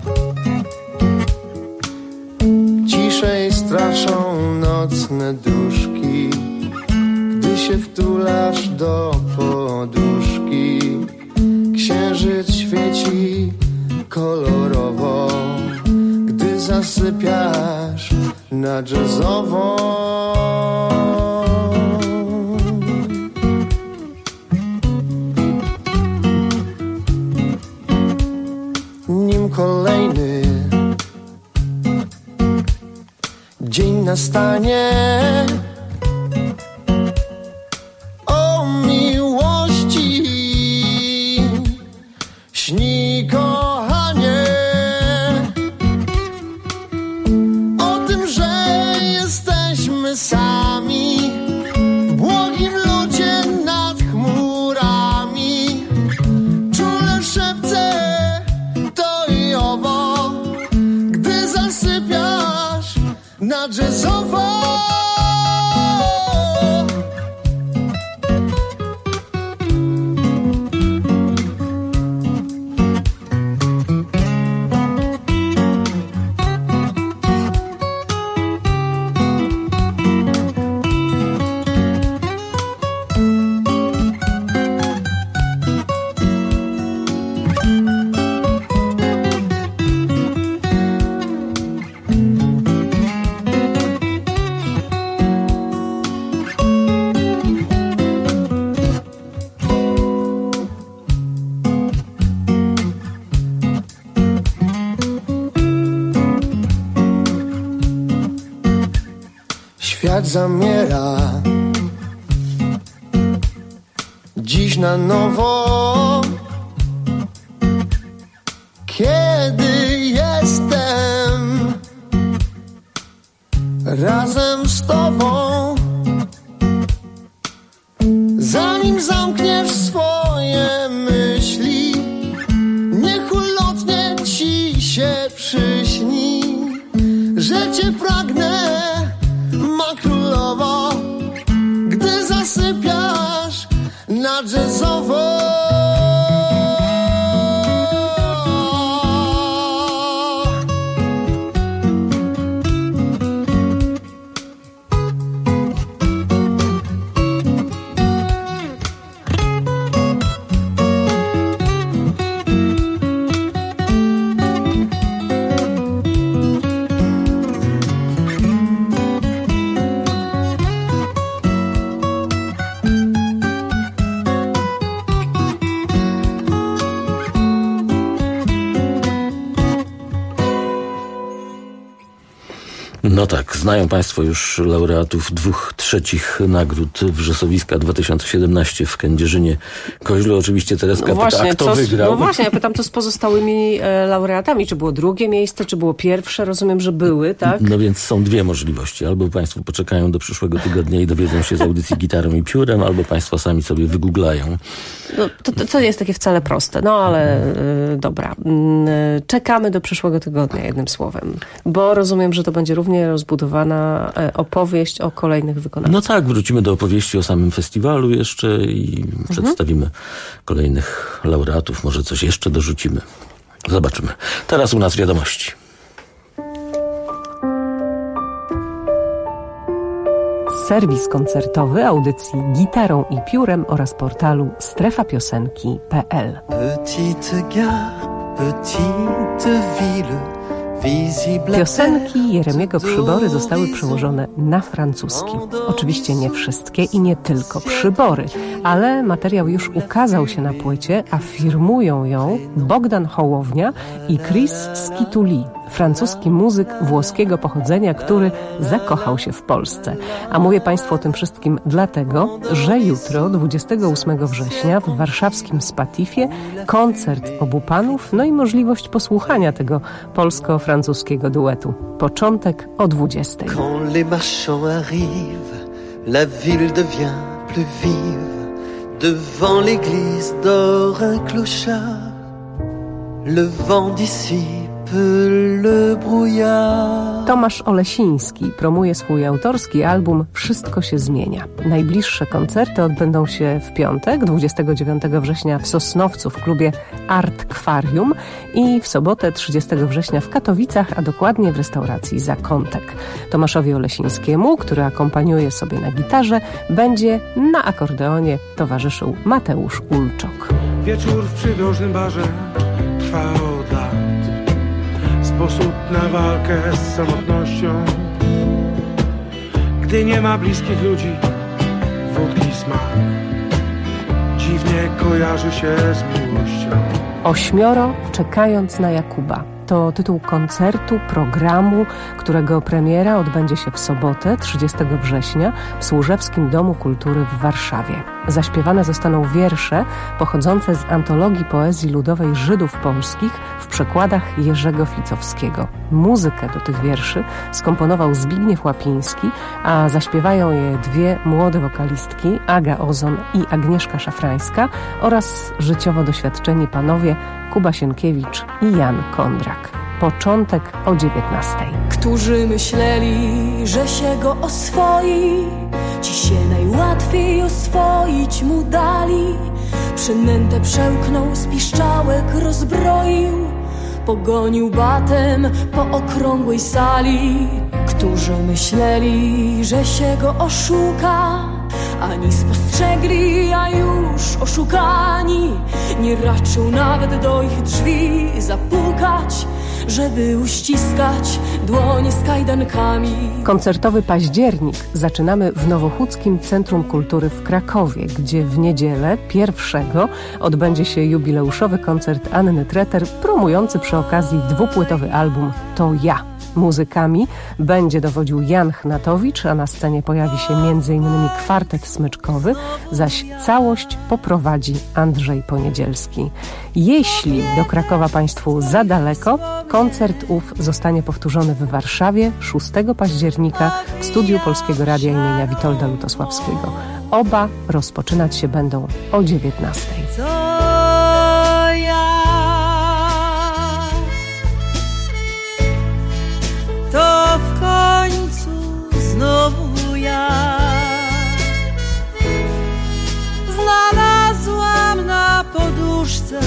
Ciszej straszą nocne duszki, gdy się wtulasz do poduszki. Księżyc świeci kolorowo, gdy zasypiasz na jazzowo. Nim kolejny dzień nastanie, o miłości śni kochanie, o tym, że jesteśmy sami w błogim locie nad chmurami. Czule szepce to i owo, gdy zasypiasz na jazzowo. Świat zamiera dziś na nowo, kiedy jestem razem z tobą. Zanim zamkniesz swoje myśli, niech ulotnie ci się przyśni, że cię pragnę, ma królowo, gdy zasypiasz na jazzowo. No tak, znają Państwo już laureatów 2/3 nagród Wrzosowiska 2017 w Kędzierzynie-Koźlu. Oczywiście Tereska pyta, a kto wygrał? No właśnie, ja pytam, co z pozostałymi laureatami. Czy było drugie miejsce, czy było pierwsze? Rozumiem, że były, tak? No więc są dwie możliwości. Albo Państwo poczekają do przyszłego tygodnia i dowiedzą się z audycji Gitarą i Piórem, albo Państwo sami sobie wygooglają. No, to nie jest takie wcale proste, no ale dobra. Czekamy do przyszłego tygodnia, jednym słowem. Bo rozumiem, że to będzie równie rozbudowana opowieść o kolejnych wykonawcach. No tak, wrócimy do opowieści o samym festiwalu jeszcze i przedstawimy kolejnych laureatów. Może coś jeszcze dorzucimy. Zobaczymy. Teraz u nas wiadomości. Serwis koncertowy audycji Gitarą i Piórem oraz portalu strefapiosenki.pl. Petite gare, petite ville. Piosenki Jeremiego Przybory zostały przełożone na francuski. Oczywiście nie wszystkie i nie tylko przybory, ale materiał już ukazał się na płycie, a firmują ją Bogdan Hołownia i Chris Skituli, francuski muzyk włoskiego pochodzenia, który zakochał się w Polsce. A mówię Państwu o tym wszystkim dlatego, że jutro, 28 września w warszawskim Spatifie koncert obu panów, no i możliwość posłuchania tego polsko-francuskiego duetu. Początek o 20. Quand les marchands arrivent, la ville devient plus vive. Devant l'église dort un clochard. Le vent dissipe le brouillard. Tomasz Olesiński promuje swój autorski album Wszystko się zmienia. Najbliższe koncerty odbędą się w piątek, 29 września w Sosnowcu w klubie Artkwarium i w sobotę 30 września w Katowicach, a dokładnie w restauracji Zakątek. Tomaszowi Olesińskiemu, który akompaniuje sobie na gitarze, będzie na akordeonie towarzyszył Mateusz Ulczok. Wieczór w przydrożnym barze trwa od lat. Sposób na walkę z samotnością. Gdy nie ma bliskich ludzi, wódki smak dziwnie kojarzy się z miłością. 8 czekając na Jakuba. To tytuł koncertu, programu, którego premiera odbędzie się w sobotę, 30 września w Służewskim Domu Kultury w Warszawie. Zaśpiewane zostaną wiersze pochodzące z antologii poezji ludowej Żydów polskich w przekładach Jerzego Ficowskiego. Muzykę do tych wierszy skomponował Zbigniew Łapiński, a zaśpiewają je dwie młode wokalistki, Aga Ozon i Agnieszka Szafrańska oraz życiowo doświadczeni panowie Kuba Sienkiewicz i Jan Kondrak. Początek o 19. Którzy myśleli, że się go oswoi, ci się najłatwiej oswoić mu dali. Przynętę przełknął, z piszczałek rozbroił, pogonił batem po okrągłej sali. Którzy myśleli, że się go oszuka, ani spostrzegli, a już oszukani. Nie raczył nawet do ich drzwi zapukać, żeby uściskać dłonie z kajdankami. Koncertowy październik zaczynamy w Nowochódzkim Centrum Kultury w Krakowie, gdzie w niedzielę 1 odbędzie się jubileuszowy koncert Anny Treter, promujący przy okazji dwupłytowy album To ja. Muzykami będzie dowodził Jan Chnatowicz, a na scenie pojawi się m.in. kwartet smyczkowy, zaś całość poprowadzi Andrzej Poniedzielski. Jeśli do Krakowa Państwu za daleko, Koncert ów zostanie powtórzony w Warszawie 6 października w studiu Polskiego Radia imienia Witolda Lutosławskiego. Oba rozpoczynać się będą o 19:00. Co ja, to w końcu znowu ja znalazłam na poduszce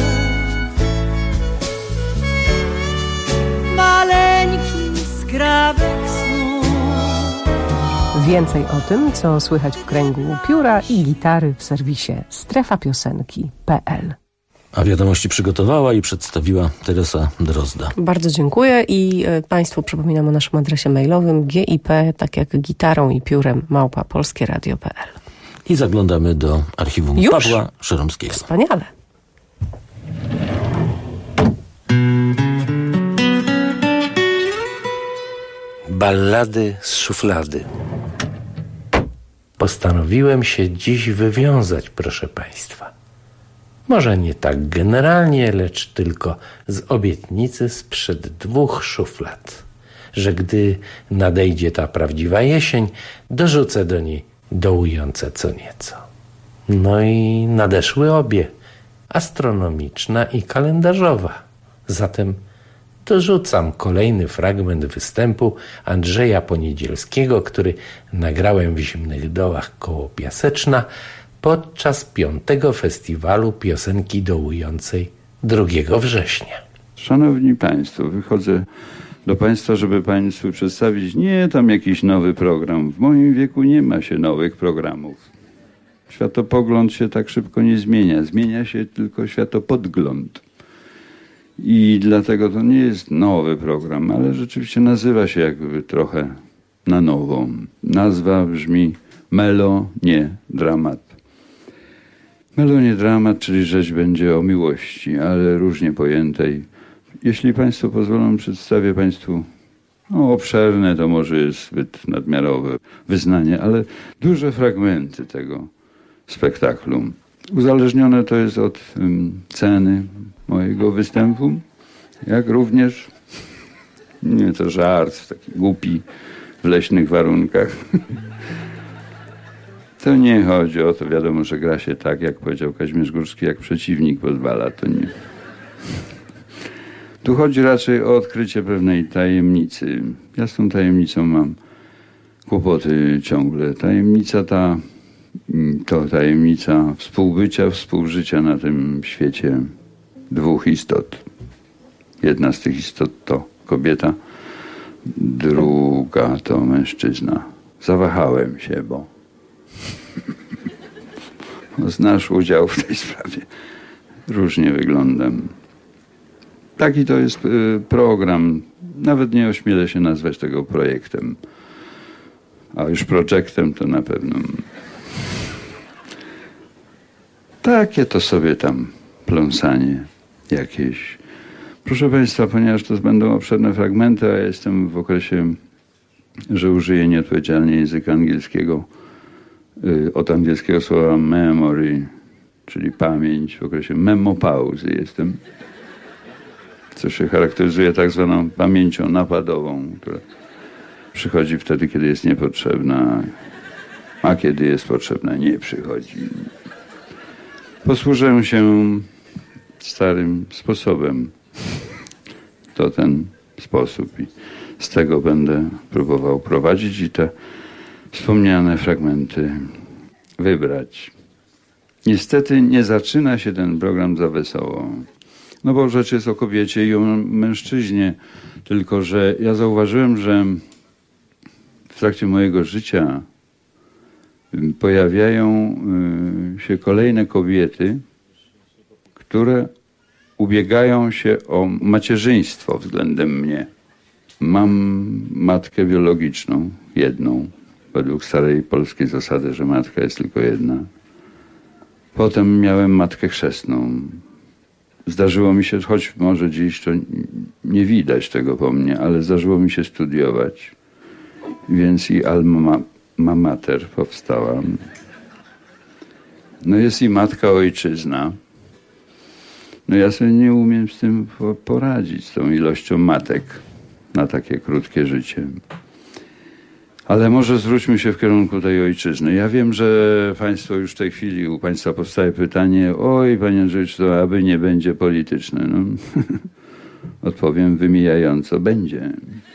maleńki skrawek snu. Więcej o tym, co słychać w kręgu pióra i gitary w serwisie strefapiosenki.pl. A wiadomości przygotowała i przedstawiła Teresa Drozda. Bardzo dziękuję i Państwu przypominam o naszym adresie mailowym GIP, tak jak gitarą i piórem, @polskieradio.pl. I zaglądamy do archiwum Pawła Szeromskiego. Wspaniale. Ballady z szuflady. Postanowiłem się dziś wywiązać, proszę Państwa. Może nie tak generalnie, lecz tylko z obietnicy sprzed 2 szuflad, że gdy nadejdzie ta prawdziwa jesień, dorzucę do niej dołujące co nieco. No i nadeszły obie, astronomiczna i kalendarzowa. Zatem dorzucam kolejny fragment występu Andrzeja Poniedzielskiego, który nagrałem w Zimnych Dołach koło Piaseczna podczas 5. Festiwalu Piosenki Dołującej 2 września. Szanowni Państwo, wychodzę do Państwa, żeby Państwu przedstawić nie tam jakiś nowy program. W moim wieku nie ma się nowych programów. Światopogląd się tak szybko nie zmienia. Zmienia się tylko światopodgląd. I dlatego to nie jest nowy program, ale rzeczywiście nazywa się jakby trochę na nowo. Nazwa brzmi Melo, nie dramat. Melo, nie dramat, czyli rzecz będzie o miłości, ale różnie pojętej. Jeśli Państwo pozwolą, przedstawię Państwu obszerne, to może jest zbyt nadmiarowe wyznanie, ale duże fragmenty tego spektaklu. Uzależnione to jest od ceny mojego występu, jak również, nie to żart, taki głupi, w leśnych warunkach. To nie chodzi o to, wiadomo, że gra się tak, jak powiedział Kazimierz Górski, jak przeciwnik pozwala, to nie. Tu chodzi raczej o odkrycie pewnej tajemnicy. Ja z tą tajemnicą mam kłopoty ciągle. Tajemnica ta to tajemnica współżycia na tym świecie 2 istot. Jedna z tych istot to kobieta, druga to mężczyzna. Zawahałem się, bo znasz udział w tej sprawie. Różnie wyglądam. Taki to jest program. Nawet nie ośmielę się nazwać tego projektem. A już projektem to na pewno. Takie to sobie tam pląsanie jakieś. Proszę Państwa, ponieważ to będą obszerne fragmenty, a ja jestem w okresie, że użyję nieodpowiedzialnie języka angielskiego, od angielskiego słowa memory, czyli pamięć, w okresie memopauzy jestem, co się charakteryzuje tak zwaną pamięcią napadową, która przychodzi wtedy, kiedy jest niepotrzebna, a kiedy jest potrzebna, nie przychodzi. Posłużę się starym sposobem. To ten sposób i z tego będę próbował prowadzić i te wspomniane fragmenty wybrać. Niestety nie zaczyna się ten program za wesoło. No bo rzecz jest o kobiecie i o mężczyźnie. Tylko że ja zauważyłem, że w trakcie mojego życia pojawiają się kolejne kobiety, które ubiegają się o macierzyństwo względem mnie. Mam matkę biologiczną, jedną, według starej polskiej zasady, że matka jest tylko jedna. Potem miałem matkę chrzestną. Zdarzyło mi się, choć może dziś to nie widać tego po mnie, ale zdarzyło mi się studiować. Więc i alma mater powstała. No jest i matka ojczyzna. No ja sobie nie umiem z tym poradzić, z tą ilością matek na takie krótkie życie. Ale może zwróćmy się w kierunku tej ojczyzny. Ja wiem, że państwo już w tej chwili, u państwa powstaje pytanie, oj, panie Andrzeju, czy to aby nie będzie polityczne? No, odpowiem wymijająco, będzie.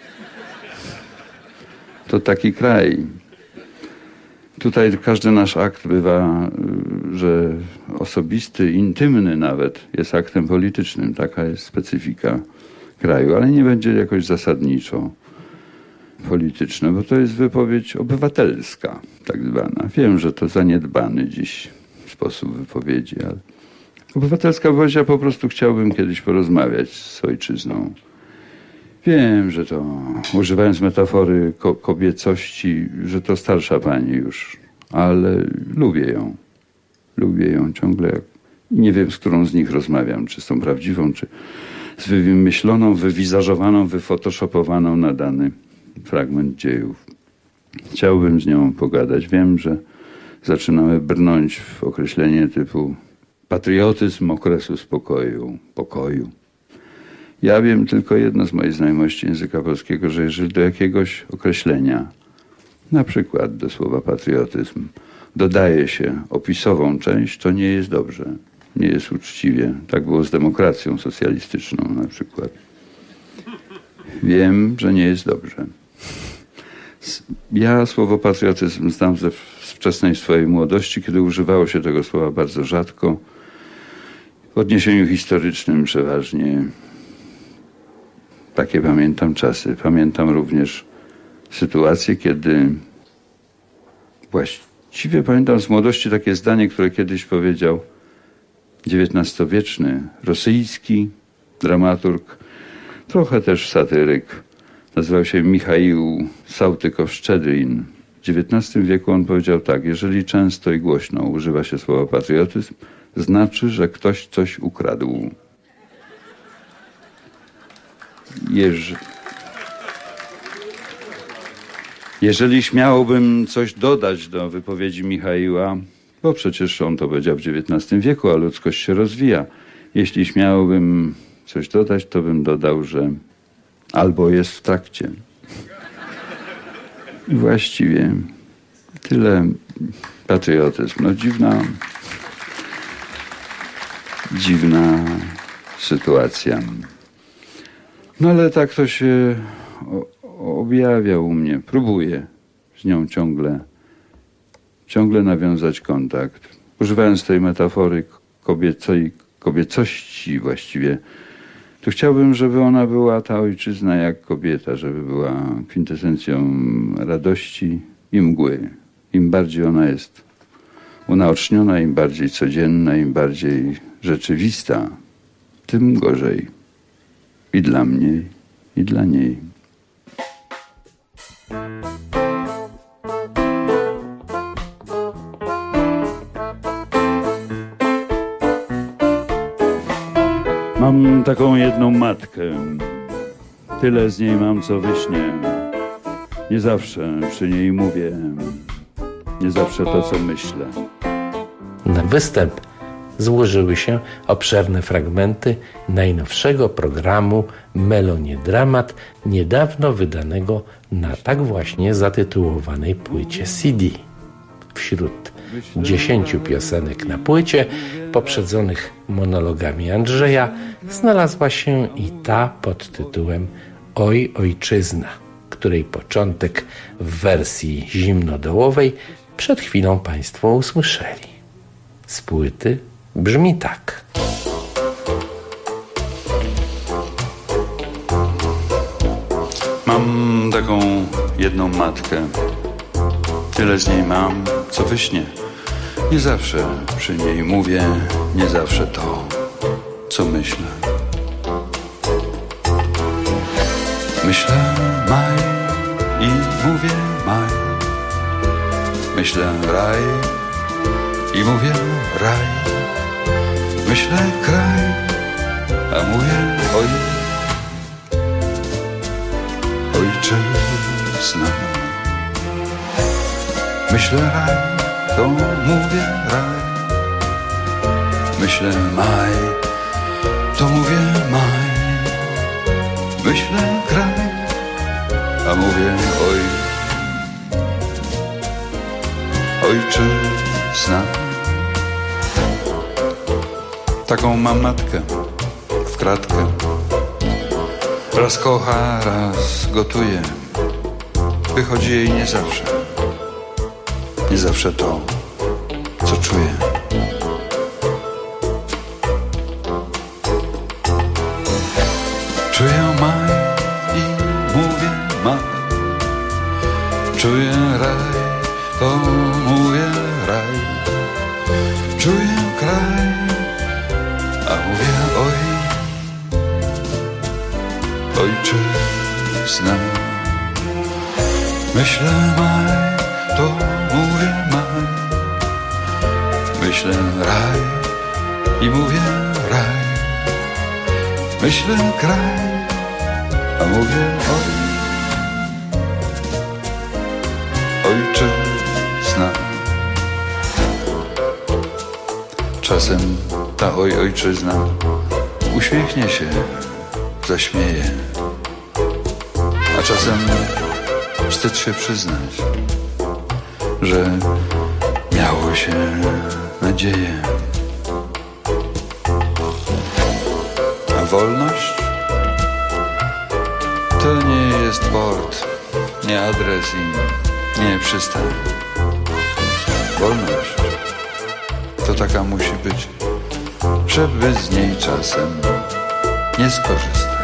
To taki kraj. Tutaj każdy nasz akt bywa, że osobisty, intymny nawet, jest aktem politycznym. Taka jest specyfika kraju, ale nie będzie jakoś zasadniczo polityczne, bo to jest wypowiedź obywatelska, tak zwana. Wiem, że to zaniedbany dziś sposób wypowiedzi, ale obywatelska wypowiedź, ja po prostu chciałbym kiedyś porozmawiać z ojczyzną. Wiem, że to, używając metafory kobiecości, że to starsza pani już, ale lubię ją. Lubię ją ciągle. Nie wiem, z którą z nich rozmawiam, czy z tą prawdziwą, czy z wymyśloną, wywizażowaną, wyfotoshopowaną na dany fragment dziejów. Chciałbym z nią pogadać. Wiem, że zaczynamy brnąć w określenie typu patriotyzm okresu pokoju. Ja wiem tylko jedno z mojej znajomości języka polskiego, że jeżeli do jakiegoś określenia, na przykład do słowa patriotyzm, dodaje się opisową część, to nie jest dobrze. Nie jest uczciwie. Tak było z demokracją socjalistyczną na przykład. Wiem, że nie jest dobrze. Ja słowo patriotyzm znam ze wczesnej swojej młodości, kiedy używało się tego słowa bardzo rzadko, w odniesieniu historycznym przeważnie. Takie pamiętam czasy. Pamiętam również sytuację, kiedy właściwie pamiętam z młodości takie zdanie, które kiedyś powiedział XIX-wieczny rosyjski dramaturg, trochę też satyryk, nazywał się Michaił Sałtykow-Szczedrin. W XIX wieku on powiedział tak: jeżeli często i głośno używa się słowa patriotyzm, znaczy, że ktoś coś ukradł. Jeżeli śmiałbym coś dodać do wypowiedzi Michaiła, bo przecież on to powiedział w XIX wieku, a ludzkość się rozwija. Jeśli śmiałbym coś dodać, to bym dodał, że albo jest w trakcie. I właściwie tyle patriotyzm. No dziwna sytuacja. No ale tak to się objawia u mnie. Próbuję z nią ciągle nawiązać kontakt. Używając tej metafory kobiecości właściwie, to chciałbym, żeby ona była, ta ojczyzna, jak kobieta, żeby była kwintesencją radości i mgły. Im bardziej ona jest unaoczniona, im bardziej codzienna, im bardziej rzeczywista, tym gorzej. I dla mnie, i dla niej. Mam taką jedną matkę. Tyle z niej mam, co we śnie. Nie zawsze przy niej mówię. Nie zawsze to, co myślę. Na występ złożyły się obszerne fragmenty najnowszego programu Melonie Dramat, niedawno wydanego na tak właśnie zatytułowanej płycie CD. Wśród 10 piosenek na płycie, poprzedzonych monologami Andrzeja, znalazła się i ta pod tytułem Oj, ojczyzna, której początek w wersji zimnodołowej przed chwilą Państwo usłyszeli. Z płyty brzmi tak. Mam taką jedną matkę. Tyle z niej mam, co we śnie. Nie zawsze przy niej mówię, nie zawsze to, co myślę. Myślę maj i mówię maj. Myślę raj i mówię raj. Myślę kraj, a mówię oj. Ojczyzna. Myślę raj, to mówię raj. Myślę maj to mówię maj. Myślę kraj, a mówię oj. Ojczyzna. Taką mam matkę w kratkę. Raz kocha, raz gotuje. Wychodzi jej nie zawsze to, co czuje. Czuję maj i mówię maj. Czuję raj, to mówię raj. Czuję kraj, a mówię oj. Ojczyzna. Myślę maj, to mówię maj. Myślę raj i mówię raj. Myślę kraj, a mówię oj. Ojczyzna. Czasem ta ojczyzna uśmiechnie się, zaśmieje, a czasem wstyd się przyznać, że miało się nadzieję. A wolność to nie jest port, nie adres i nie przystań. Wolność to taka musi być, żeby z niej czasem nie skorzystać.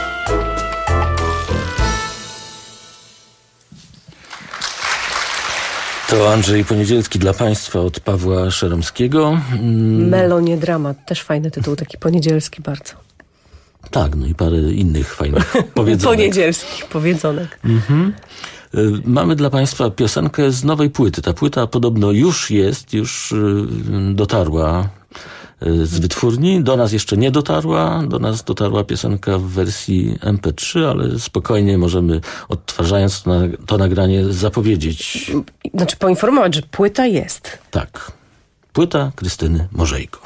To Andrzej Poniedzielski dla Państwa od Pawła Szeromskiego. Melo, nie dramat. Też fajny tytuł, taki poniedzielski bardzo. Tak, no i parę innych fajnych powiedzonek. Poniedzielskich powiedzonek. Mamy dla Państwa piosenkę z nowej płyty. Ta płyta podobno już dotarła z wytwórni. Do nas jeszcze nie dotarła. Do nas dotarła piosenka w wersji MP3, ale spokojnie możemy, odtwarzając to nagranie, zapowiedzieć. Znaczy poinformować, że płyta jest. Tak. Płyta Krystyny Morzejko.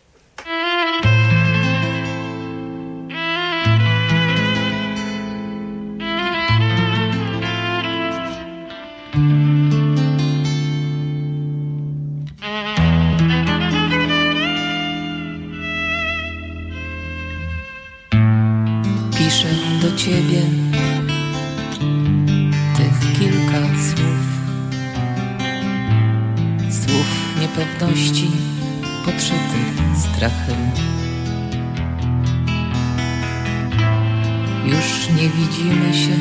Piszę do ciebie tych kilka słów niepewności podszytych strachem. Już nie widzimy się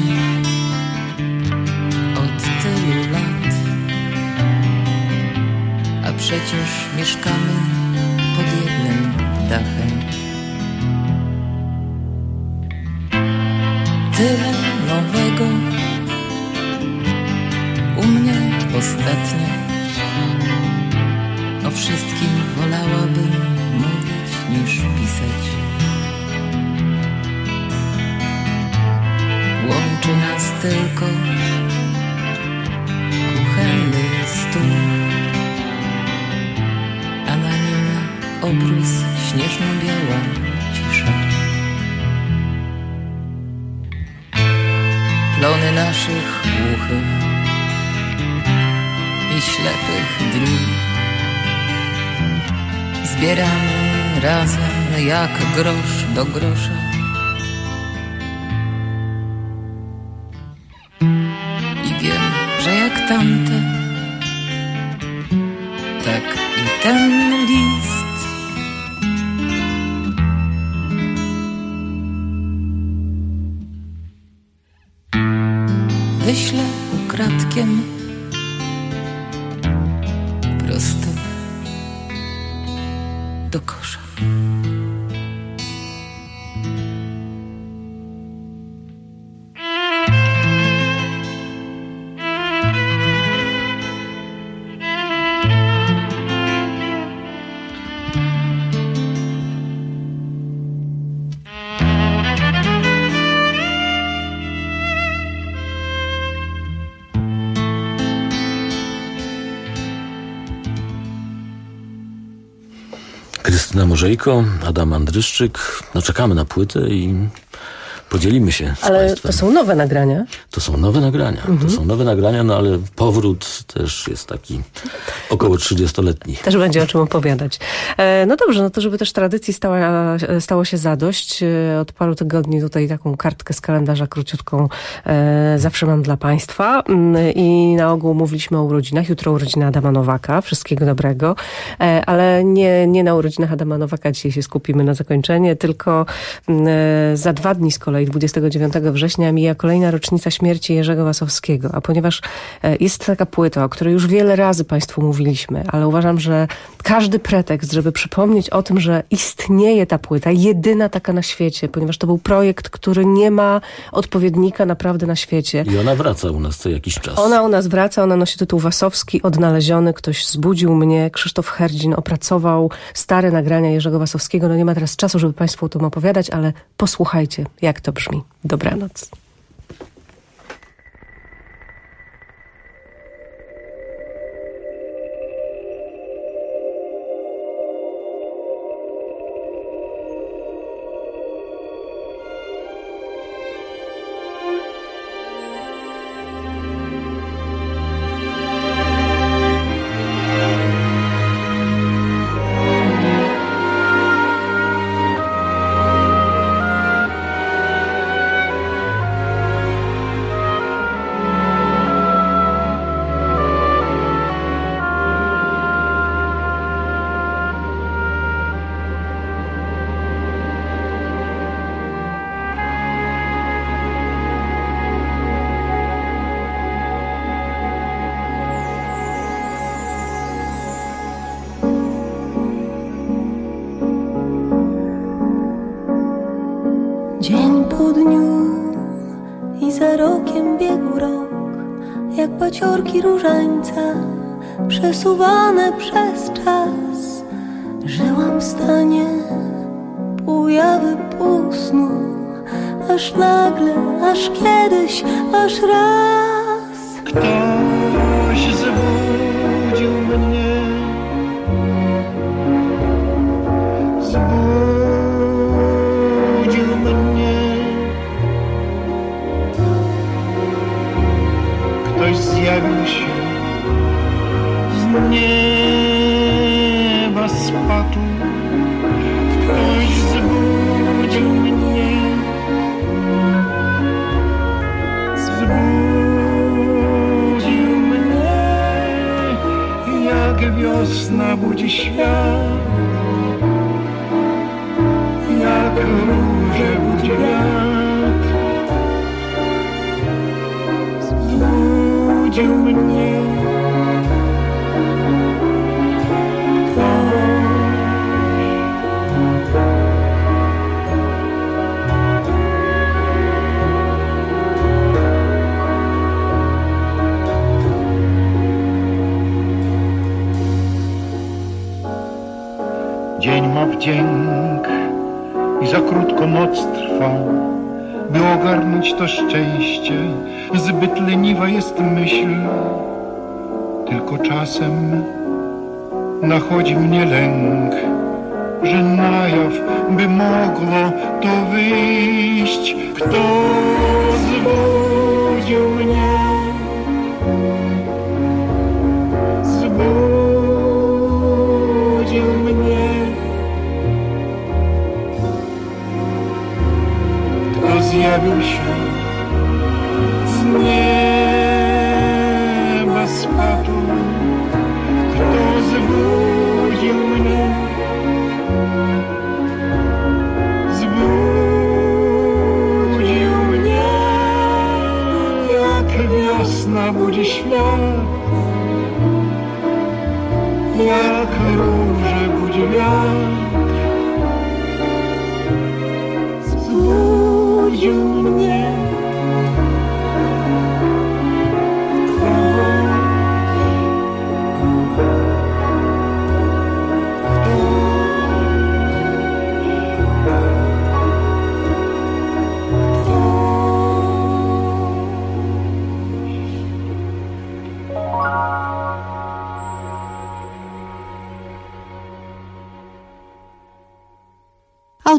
od tylu lat, a przecież mieszkamy pod jednym dachem. Tyle nowego u mnie ostatnio. O wszystkim wolałabym mówić niż pisać. Łączy nas tylko kuchenny stół, a na nim obrus śnieżno-biała cisza. Plony naszych głuchych i ślepych dni zbieramy razem jak grosz do grosza. I wiem, że jak tamte, tak i ten list wyślę ukradkiem prosto do kosza. Krystyna Morzejko, Adam Andryszczyk. No czekamy na płytę i podzielimy się z Ale Państwem. to są nowe nagrania? To są nowe nagrania. To są nowe nagrania, no ale powrót też jest taki około 30-letni. Też będzie o czym opowiadać. No dobrze, no to żeby też tradycji stało się zadość. Od paru tygodni tutaj taką kartkę z kalendarza króciutką zawsze mam dla Państwa. I na ogół mówiliśmy o urodzinach. Jutro urodziny Adama Nowaka. Wszystkiego dobrego. Ale nie na urodzinach Adama Nowaka dzisiaj się skupimy na zakończenie, tylko za 2 dni z kolei, 29 września, mija kolejna rocznica śmierci Jerzego Wasowskiego. A ponieważ jest taka płyta, o której już wiele razy Państwu mówiliśmy, ale uważam, że każdy pretekst, żeby przypomnieć o tym, że istnieje ta płyta, jedyna taka na świecie, ponieważ to był projekt, który nie ma odpowiednika naprawdę na świecie. I ona wraca u nas co jakiś czas. Ona u nas wraca, ona nosi tytuł Wasowski, odnaleziony, ktoś zbudził mnie, Krzysztof Herdzin opracował stare nagrania Jerzego Wasowskiego. No nie ma teraz czasu, żeby Państwu o tym opowiadać, ale posłuchajcie, jak to brzmi. Dobranoc. Dzień po dniu i za rokiem biegł rok, jak paciorki różańca przesuwane przez czas. Żyłam w stanie pół jawy, pół snu, aż nagle, aż kiedyś, aż raz ktoś zbudził mnie. Zbudził mnie. Ktoś zjawił się z nieba, spadł. Ktoś zbudził mnie. Zbudził mnie, jak wiosna budzi świat, jak róże budzi wiatr. Zbudził mnie. Dzień ma wdzięk i za krótko noc trwa, by ogarnąć to szczęście. Zbyt leniwa jest myśl, tylko czasem nachodzi mnie lęk, że na jaw by mogło to wyjść. Kto zbudził mnie? Zbudził mnie. Kto zjawił się z nieba, spadł? Kto zbudził mnie? Zbudził mnie, jak wiosna budzi świat, jak róże budzi wiatr. Zbudził mnie.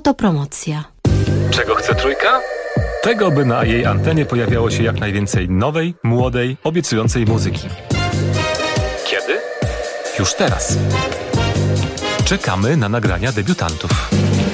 Autopromocja. Czego chce Trójka? Tego, by na jej antenie pojawiało się jak najwięcej nowej, młodej, obiecującej muzyki. Kiedy? Już teraz. Czekamy na nagrania debiutantów.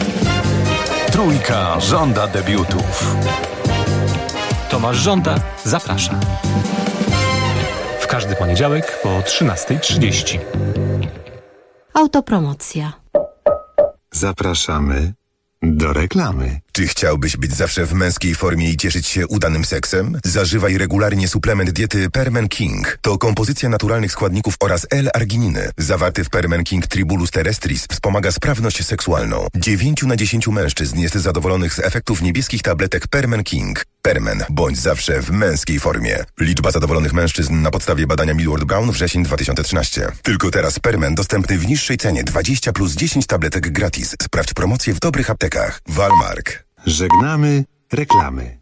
Trójka żąda debiutów. Tomasz Żąda zaprasza. W każdy poniedziałek po 13:30. Autopromocja. Zapraszamy do reklamy. Czy chciałbyś być zawsze w męskiej formie i cieszyć się udanym seksem? Zażywaj regularnie suplement diety Permen King. To kompozycja naturalnych składników oraz L-argininy. Zawarty w Permen King Tribulus terrestris wspomaga sprawność seksualną. 9 na 10 mężczyzn jest zadowolonych z efektów niebieskich tabletek Permen King. Permen. Bądź zawsze w męskiej formie. Liczba zadowolonych mężczyzn na podstawie badania Millward Brown wrzesień 2013. Tylko teraz Permen dostępny w niższej cenie 20 plus 10 tabletek gratis. Sprawdź promocję w dobrych aptekach. Walmark. Żegnamy reklamy.